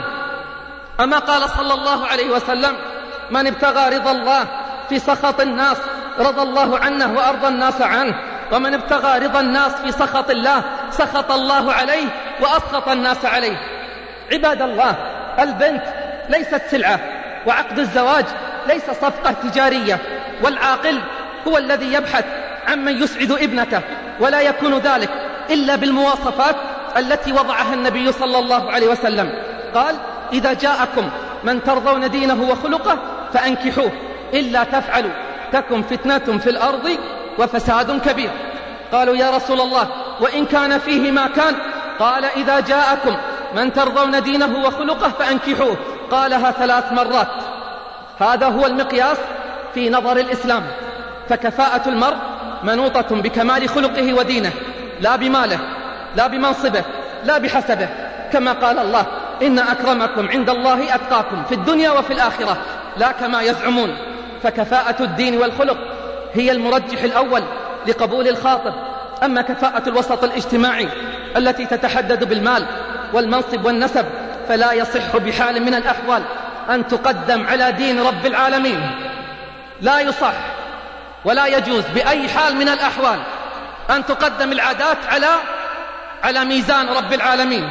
أما قال صلى الله عليه وسلم من ابتغى رضا الله في سخط الناس رضى الله عنه وأرضى الناس عنه، ومن ابتغى رضا الناس في سخط الله سخط الله عليه وأسخط الناس عليه. عباد الله، البنت ليست سلعة، وعقد الزواج ليس صفقة تجارية، والعاقل هو الذي يبحث عن من يسعد ابنته، ولا يكون ذلك إلا بالمواصفات التي وضعها النبي صلى الله عليه وسلم. قال إذا جاءكم من ترضون دينه وخلقه فأنكحوه إلا تفعلوا تكن فتنة في الأرض وفساد كبير. قالوا يا رسول الله وإن كان فيه ما كان؟ قال إذا جاءكم من ترضون دينه وخلقه فأنكحوه. قالها ثلاث مرات. هذا هو المقياس في نظر الإسلام. فكفاءة المرء منوطة بكمال خلقه ودينه، لا بماله، لا بمنصبه، لا بحسبه، كما قال الله إن أكرمكم عند الله أتقاكم في الدنيا وفي الآخرة، لا كما يزعمون. فكفاءة الدين والخلق هي المرجح الأول لقبول الخاطب. أما كفاءة الوسط الاجتماعي التي تتحدد بالمال والمنصب والنسب فلا يصح بحال من الأحوال أن تقدم على دين رب العالمين. لا يصح ولا يجوز بأي حال من الأحوال أن تقدم العادات على على ميزان رب العالمين،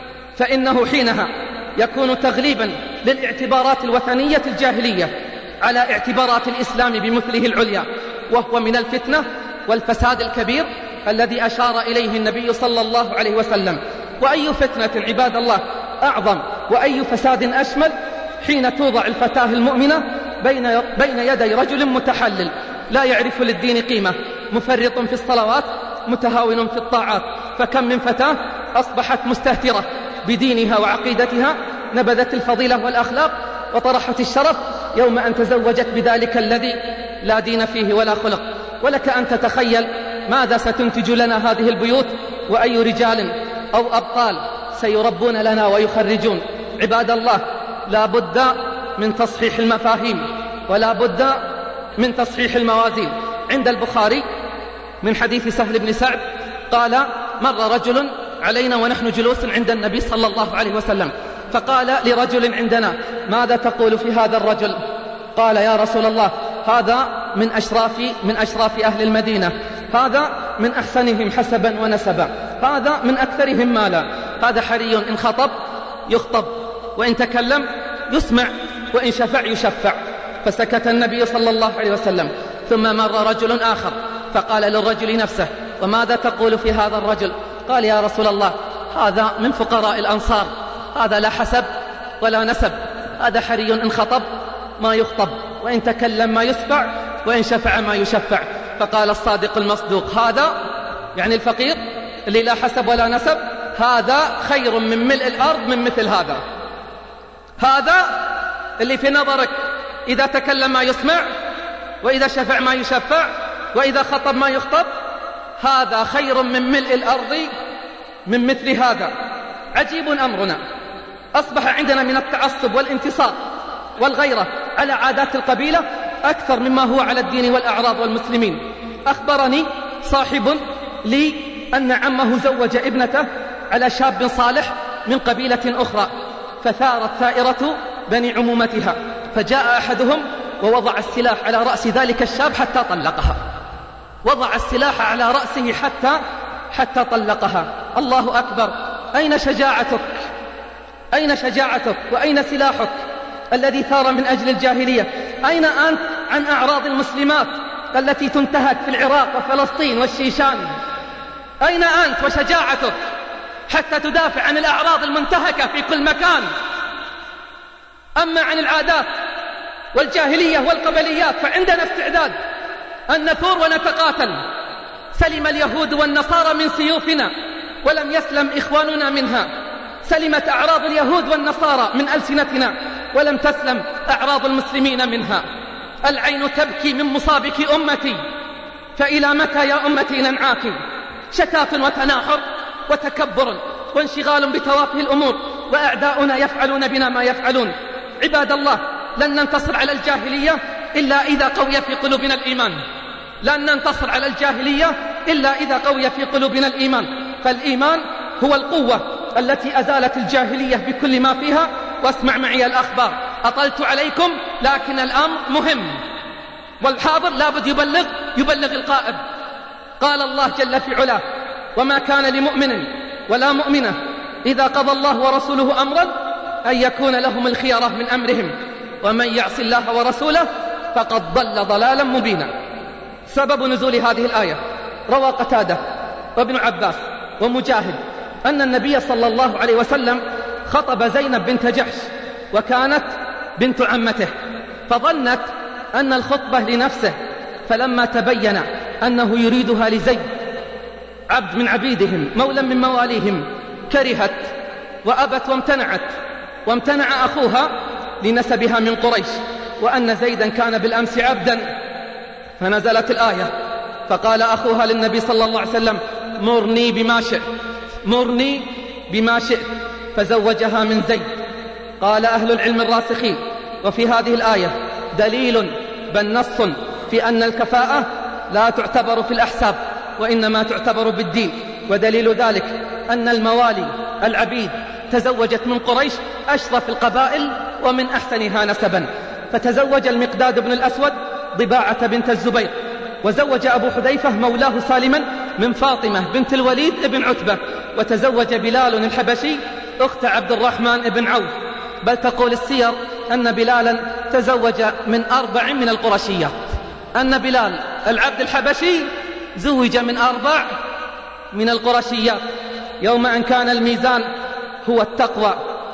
فإنه حينها يكون تغليبا للاعتبارات الوثنية الجاهلية على اعتبارات الإسلام بمثله العليا، وهو من الفتنة والفساد الكبير الذي أشار إليه النبي صلى الله عليه وسلم. وأي فتنة عباد الله أعظم وأي فساد أشمل حين توضع الفتاة المؤمنة بين بين يدي رجل متحلل لا يعرف للدين قيمة، مفرط في الصلوات، متهاون في الطاعات. فكم من فتاة أصبحت مستهترة بدينها وعقيدتها، نبذت الفضيلة والأخلاق وطرحت الشرف يوم أن تزوجت بذلك الذي لا دين فيه ولا خلق. ولك أن تتخيل ماذا ستنتج لنا هذه البيوت، وأي رجال أو أبطال سيربون لنا ويخرجون. عباد الله، لا بد من تصحيح المفاهيم ولا بد من تصحيح الموازين. عند البخاري من حديث سهل بن سعد قال: مر رجل علينا ونحن جلوس عند النبي صلى الله عليه وسلم، فقال لرجل عندنا: ماذا تقول في هذا الرجل؟ قال: يا رسول الله، هذا من أشراف من أشراف أهل المدينة، هذا من أحسنهم حسبا ونسبا، هذا من أكثرهم مالا، هذا حري إن خطب يخطب، وإن تكلم يسمع، وإن شفع يشفع. فسكت النبي صلى الله عليه وسلم. ثم مر رجل آخر فقال للرجل نفسه: وماذا تقول في هذا الرجل؟ قال: يا رسول الله، هذا من فقراء الأنصار، هذا لا حسب ولا نسب، هذا حري إن خطب ما يخطب، وإن تكلم ما يسمع، وإن شفع ما يشفع. فقال الصادق المصدوق: هذا يعني الفقير اللي لا حسب ولا نسب، هذا خير من ملء الأرض من مثل هذا. هذا اللي في نظرك إذا تكلم ما يسمع، وإذا شفع ما يشفع، وإذا خطب ما يخطب، هذا خير من ملء الأرض من مثل هذا. عجيب أمرنا، أصبح عندنا من التعصب والانتصار والغيرة على عادات القبيلة أكثر مما هو على الدين والأعراض والمسلمين. أخبرني صاحب لي أن عمه زوج ابنته على شاب صالح من قبيلة أخرى، فثارت ثائرة بني عمومتها، فجاء أحدهم ووضع السلاح على رأس ذلك الشاب حتى طلقها، وضع السلاح على رأسه حتى حتى طلقها. الله أكبر! أين شجاعتك؟ أين شجاعتك؟ وأين سلاحك الذي ثار من أجل الجاهلية؟ أين أنت عن أعراض المسلمات التي تنتهك في العراق وفلسطين والشيشان؟ أين أنت وشجاعتك حتى تدافع عن الأعراض المنتهكة في كل مكان؟ أما عن العادات والجاهلية والقبليات فعندنا استعداد أن نثور ونتقاتل. سلم اليهود والنصارى من سيوفنا ولم يسلم إخواننا منها. سلمت أعراض اليهود والنصارى من ألسنتنا ولم تسلم أعراض المسلمين منها. العين تبكي من مصابك أمتي، فإلى متى يا أمتي ننعاك؟ شتات وتناحر وتكبر وانشغال بتوافه الأمور، وأعداؤنا يفعلون بنا ما يفعلون. عباد الله، لن ننتصر على الجاهلية إلا إذا قوي في قلوبنا الإيمان. لن ننتصر على الجاهلية إلا إذا قوي في قلوبنا الإيمان. فالإيمان هو القوة التي أزالت الجاهلية بكل ما فيها. واسمع معي الأخبار. أطلت عليكم لكن الأمر مهم، والحاضر لابد يبلغ يبلغ القائد. قال الله جل في علاه: وما كان لمؤمن ولا مؤمنة إذا قضى الله ورسوله أمرا أن يكون لهم الخيرة من أمرهم، ومن يعص الله ورسوله فقد ضل ضلالا مبينا. سبب نزول هذه الآية: روى قتادة وابن عباس ومجاهد أن النبي صلى الله عليه وسلم خطب زينب بنت جحش، وكانت بنت عمته، فظنت أن الخطبة لنفسه، فلما تبين أنه يريدها لزيد عبد من عبيدهم مولى من مواليهم كرهت وأبت وامتنعت. وامتنع أخوها لنسبها من قريش، وأن زيدا كان بالأمس عبدا. فنزلت الآية، فقال أخوها للنبي صلى الله عليه وسلم: مرني بما شئت، مرني بما شئت، فزوجها من زيد. قال أهل العلم الراسخين: وفي هذه الآية دليل بل نص في أن الكفاءة لا تعتبر في الأحساب، وإنما تعتبر بالدين. ودليل ذلك أن الموالي العبيد تزوجت من قريش أشرف القبائل ومن أحسنها نسبا. فتزوج المقداد بن الأسود ضباعة بنت الزبير، وزوج أبو حذيفة مولاه سالما من فاطمة بنت الوليد بن عتبة، وتزوج بلال الحبشي أخت عبد الرحمن بن عوف. بل تقول السير أن بلالا تزوج من أربع من القرشيات، أن بلال العبد الحبشي زوج من أربع من القرشيات. يوم أن كان الميزان هو التقوى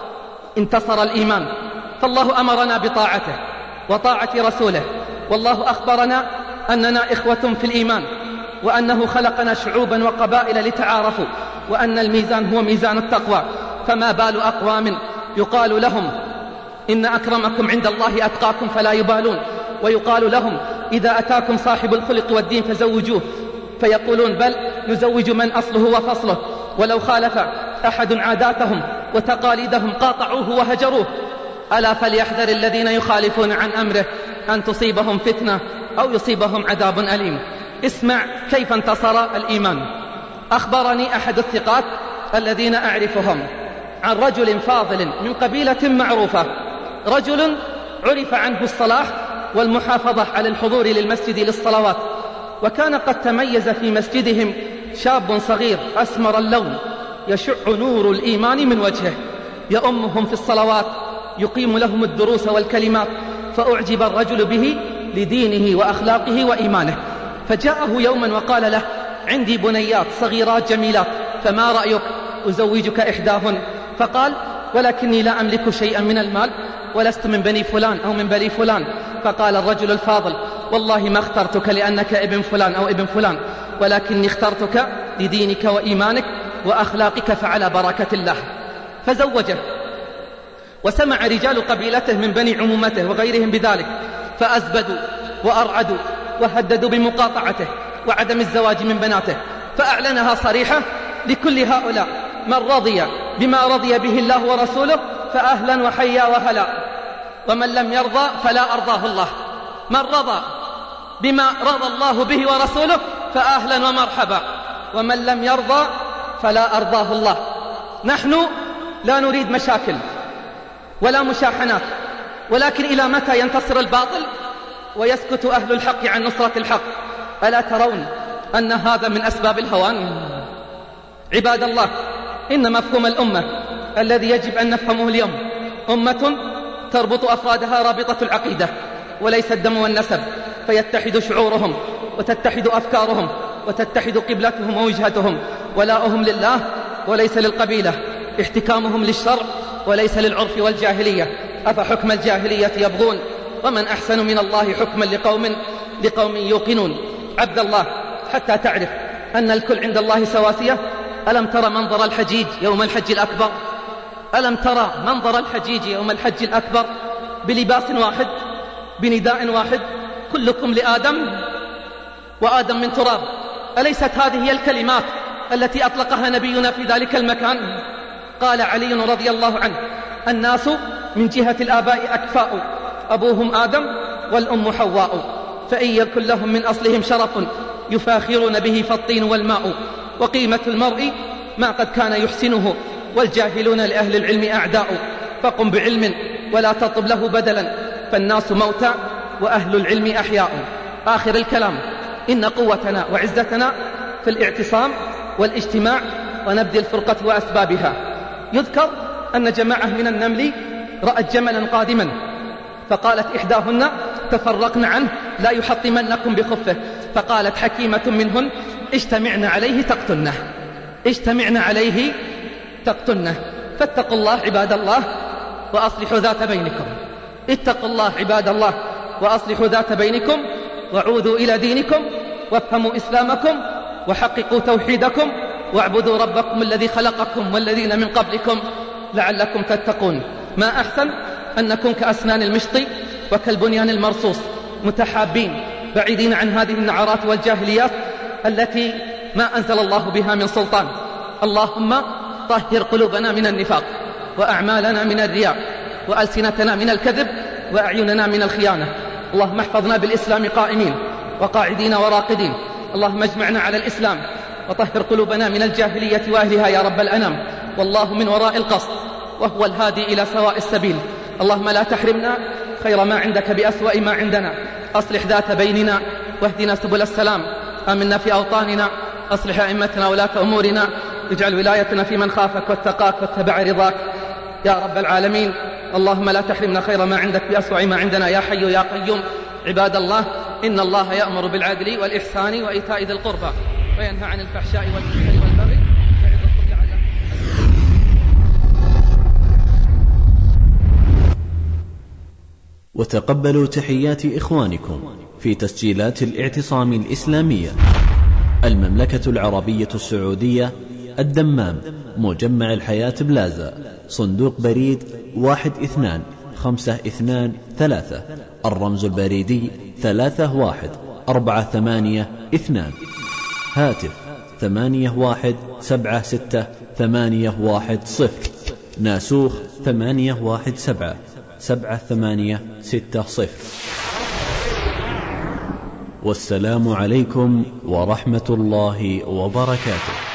انتصر الإيمان. فالله أمرنا بطاعته وطاعة رسوله، والله أخبرنا أننا إخوة في الإيمان، وأنه خلقنا شعوبا وقبائل لتعارفوا، وأن الميزان هو ميزان التقوى. فما بال أقوام يقال لهم إن أكرمكم عند الله أتقاكم فلا يبالون. ويقال لهم إذا أتاكم صاحب الخلق والدين فزوجوه، فيقولون بل نزوج من أصله وفصله، ولو خالف أحد عاداتهم وتقاليدهم قاطعوه وهجروه. ألا فليحذر الذين يخالفون عن أمره أن تصيبهم فتنة أو يصيبهم عذاب أليم. اسمع كيف انتصر الإيمان. أخبرني أحد الثقات الذين أعرفهم عن رجل فاضل من قبيلة معروفة، رجل عرف عنه الصلاح والمحافظة على الحضور للمسجد للصلوات، وكان قد تميز في مسجدهم شاب صغير أسمر اللون يشع نور الإيمان من وجهه، يؤمهم في الصلوات، يقيم لهم الدروس والكلمات، فأعجب الرجل به لدينه وأخلاقه وإيمانه. فجاءه يوما وقال له عندي بنيات صغيرات جميلات، فما رأيك أزوجك إحداهن؟ فقال ولكني لا أملك شيئا من المال ولست من بني فلان أو من بني فلان. فقال الرجل الفاضل والله ما اخترتك لأنك ابن فلان أو ابن فلان، ولكني اخترتك لدينك وإيمانك وأخلاقك، فعلى بركة الله. فزوجه، وسمع رجال قبيلته من بني عمومته وغيرهم بذلك، فأزبدوا وأرعدوا وهددوا بمقاطعته وعدم الزواج من بناته، فأعلنها صريحة لكل هؤلاء: من رضي بما رضي به الله ورسوله فأهلا وحيا وهلا، ومن لم يرضى فلا أرضاه الله. من رضى بما رضى الله به ورسوله فأهلا ومرحبا، ومن لم يرضى فلا أرضاه الله. نحن لا نريد مشاكل ولا مشاحنات، ولكن إلى متى ينتصر الباطل ويسكت أهل الحق عن نصرة الحق؟ ألا ترون أن هذا من أسباب الهوان؟ عباد الله، إن مفهوم الأمة الذي يجب أن نفهمه اليوم أمة تربط أفرادها رابطة العقيدة وليس الدم والنسب، فيتحد شعورهم وتتحد أفكارهم وتتحد قبلتهم ووجهتهم، ولاؤهم لله وليس للقبيلة، احتكامهم للشرع وليس للعرف والجاهلية. أفحكم الجاهلية يبغون ومن أحسن من الله حكما لقوم لقوم يوقنون. عبد الله، حتى تعرف أن الكل عند الله سواسية، ألم ترى منظر الحجيج يوم الحج الأكبر؟ ألم ترى منظر الحجيج يوم الحج الأكبر بلباس واحد بنداء واحد: كلكم لآدم وآدم من تراب؟ أليست هذه هي الكلمات التي أطلقها نبينا في ذلك المكان؟ قال علي رضي الله عنه: الناس من جهة الآباء أكفاء، أبوهم آدم والأم حواء، فإن يكن لهم من أصلهم شرف يفاخرون به فالطين والماء، وقيمة المرء ما قد كان يحسنه، والجاهلون لأهل العلم أعداء، فقم بعلم ولا تطلب له بدلا، فالناس موتى وأهل العلم أحياء. آخر الكلام: إن قوتنا وعزتنا في الاعتصام والاجتماع ونبذ الفرقة وأسبابها. يذكر أن جماعة من النمل رأت جملا قادما، فقالت إحداهن: تفرقن عنه لا يحطمنكم بخفه. فقالت حكيمة منهن: اجتمعن عليه تقتلنه، اجتمعن عليه تقتلنه. فاتقوا الله عباد الله وأصلحوا ذات بينكم، اتقوا الله عباد الله وأصلحوا ذات بينكم، وعودوا إلى دينكم، وافهموا إسلامكم، وحققوا توحيدكم، واعبدوا ربكم الذي خلقكم والذين من قبلكم لعلكم تتقون. ما أحسن أن نكون كأسنان المشط وكالبنيان المرصوص، متحابين بعيدين عن هذه النعرات والجاهليات التي ما أنزل الله بها من سلطان. اللهم طهر قلوبنا من النفاق، وأعمالنا من الرياء، وألسنتنا من الكذب، وأعيننا من الخيانة. اللهم احفظنا بالإسلام قائمين وقاعدين وراقدين. اللهم اجمعنا على الإسلام، وطهر قلوبنا من الجاهلية وأهلها يا رب الأنام. والله من وراء القصد وهو الهادي إلى سواء السبيل. اللهم لا تحرمنا خير ما عندك بأسوأ ما عندنا. أصلح ذات بيننا واهدنا سبل السلام. آمنا في أوطاننا، أصلح أئمتنا ولاة أمورنا، اجعل ولايتنا في من خافك واتقاك واتبع رضاك يا رب العالمين. اللهم لا تحرمنا خير ما عندك بأسوأ ما عندنا يا حي يا قيوم. عباد الله، إن الله يأمر بالعدل والإحسان وإيتاء ذي القربى وينهى عن الفحشاء والمنكر والبغي يعظكم لعلكم وتقبلوا تحيات إخوانكم في تسجيلات الاعتصام الإسلامية. المملكة العربية السعودية، الدمام، مجمع الحياة بلازا، صندوق بريد واحد اثنان خمسة اثنان ثلاثة. الرمز البريدي ثلاثة واحد أربعة ثمانية اثنان. هاتف ثمانية واحد سبعة ستة ثمانية واحد صفر. ناسوخ ثمانية واحد سبعة سبعة ثمانية ستة صفر. والسلام عليكم ورحمة الله وبركاته.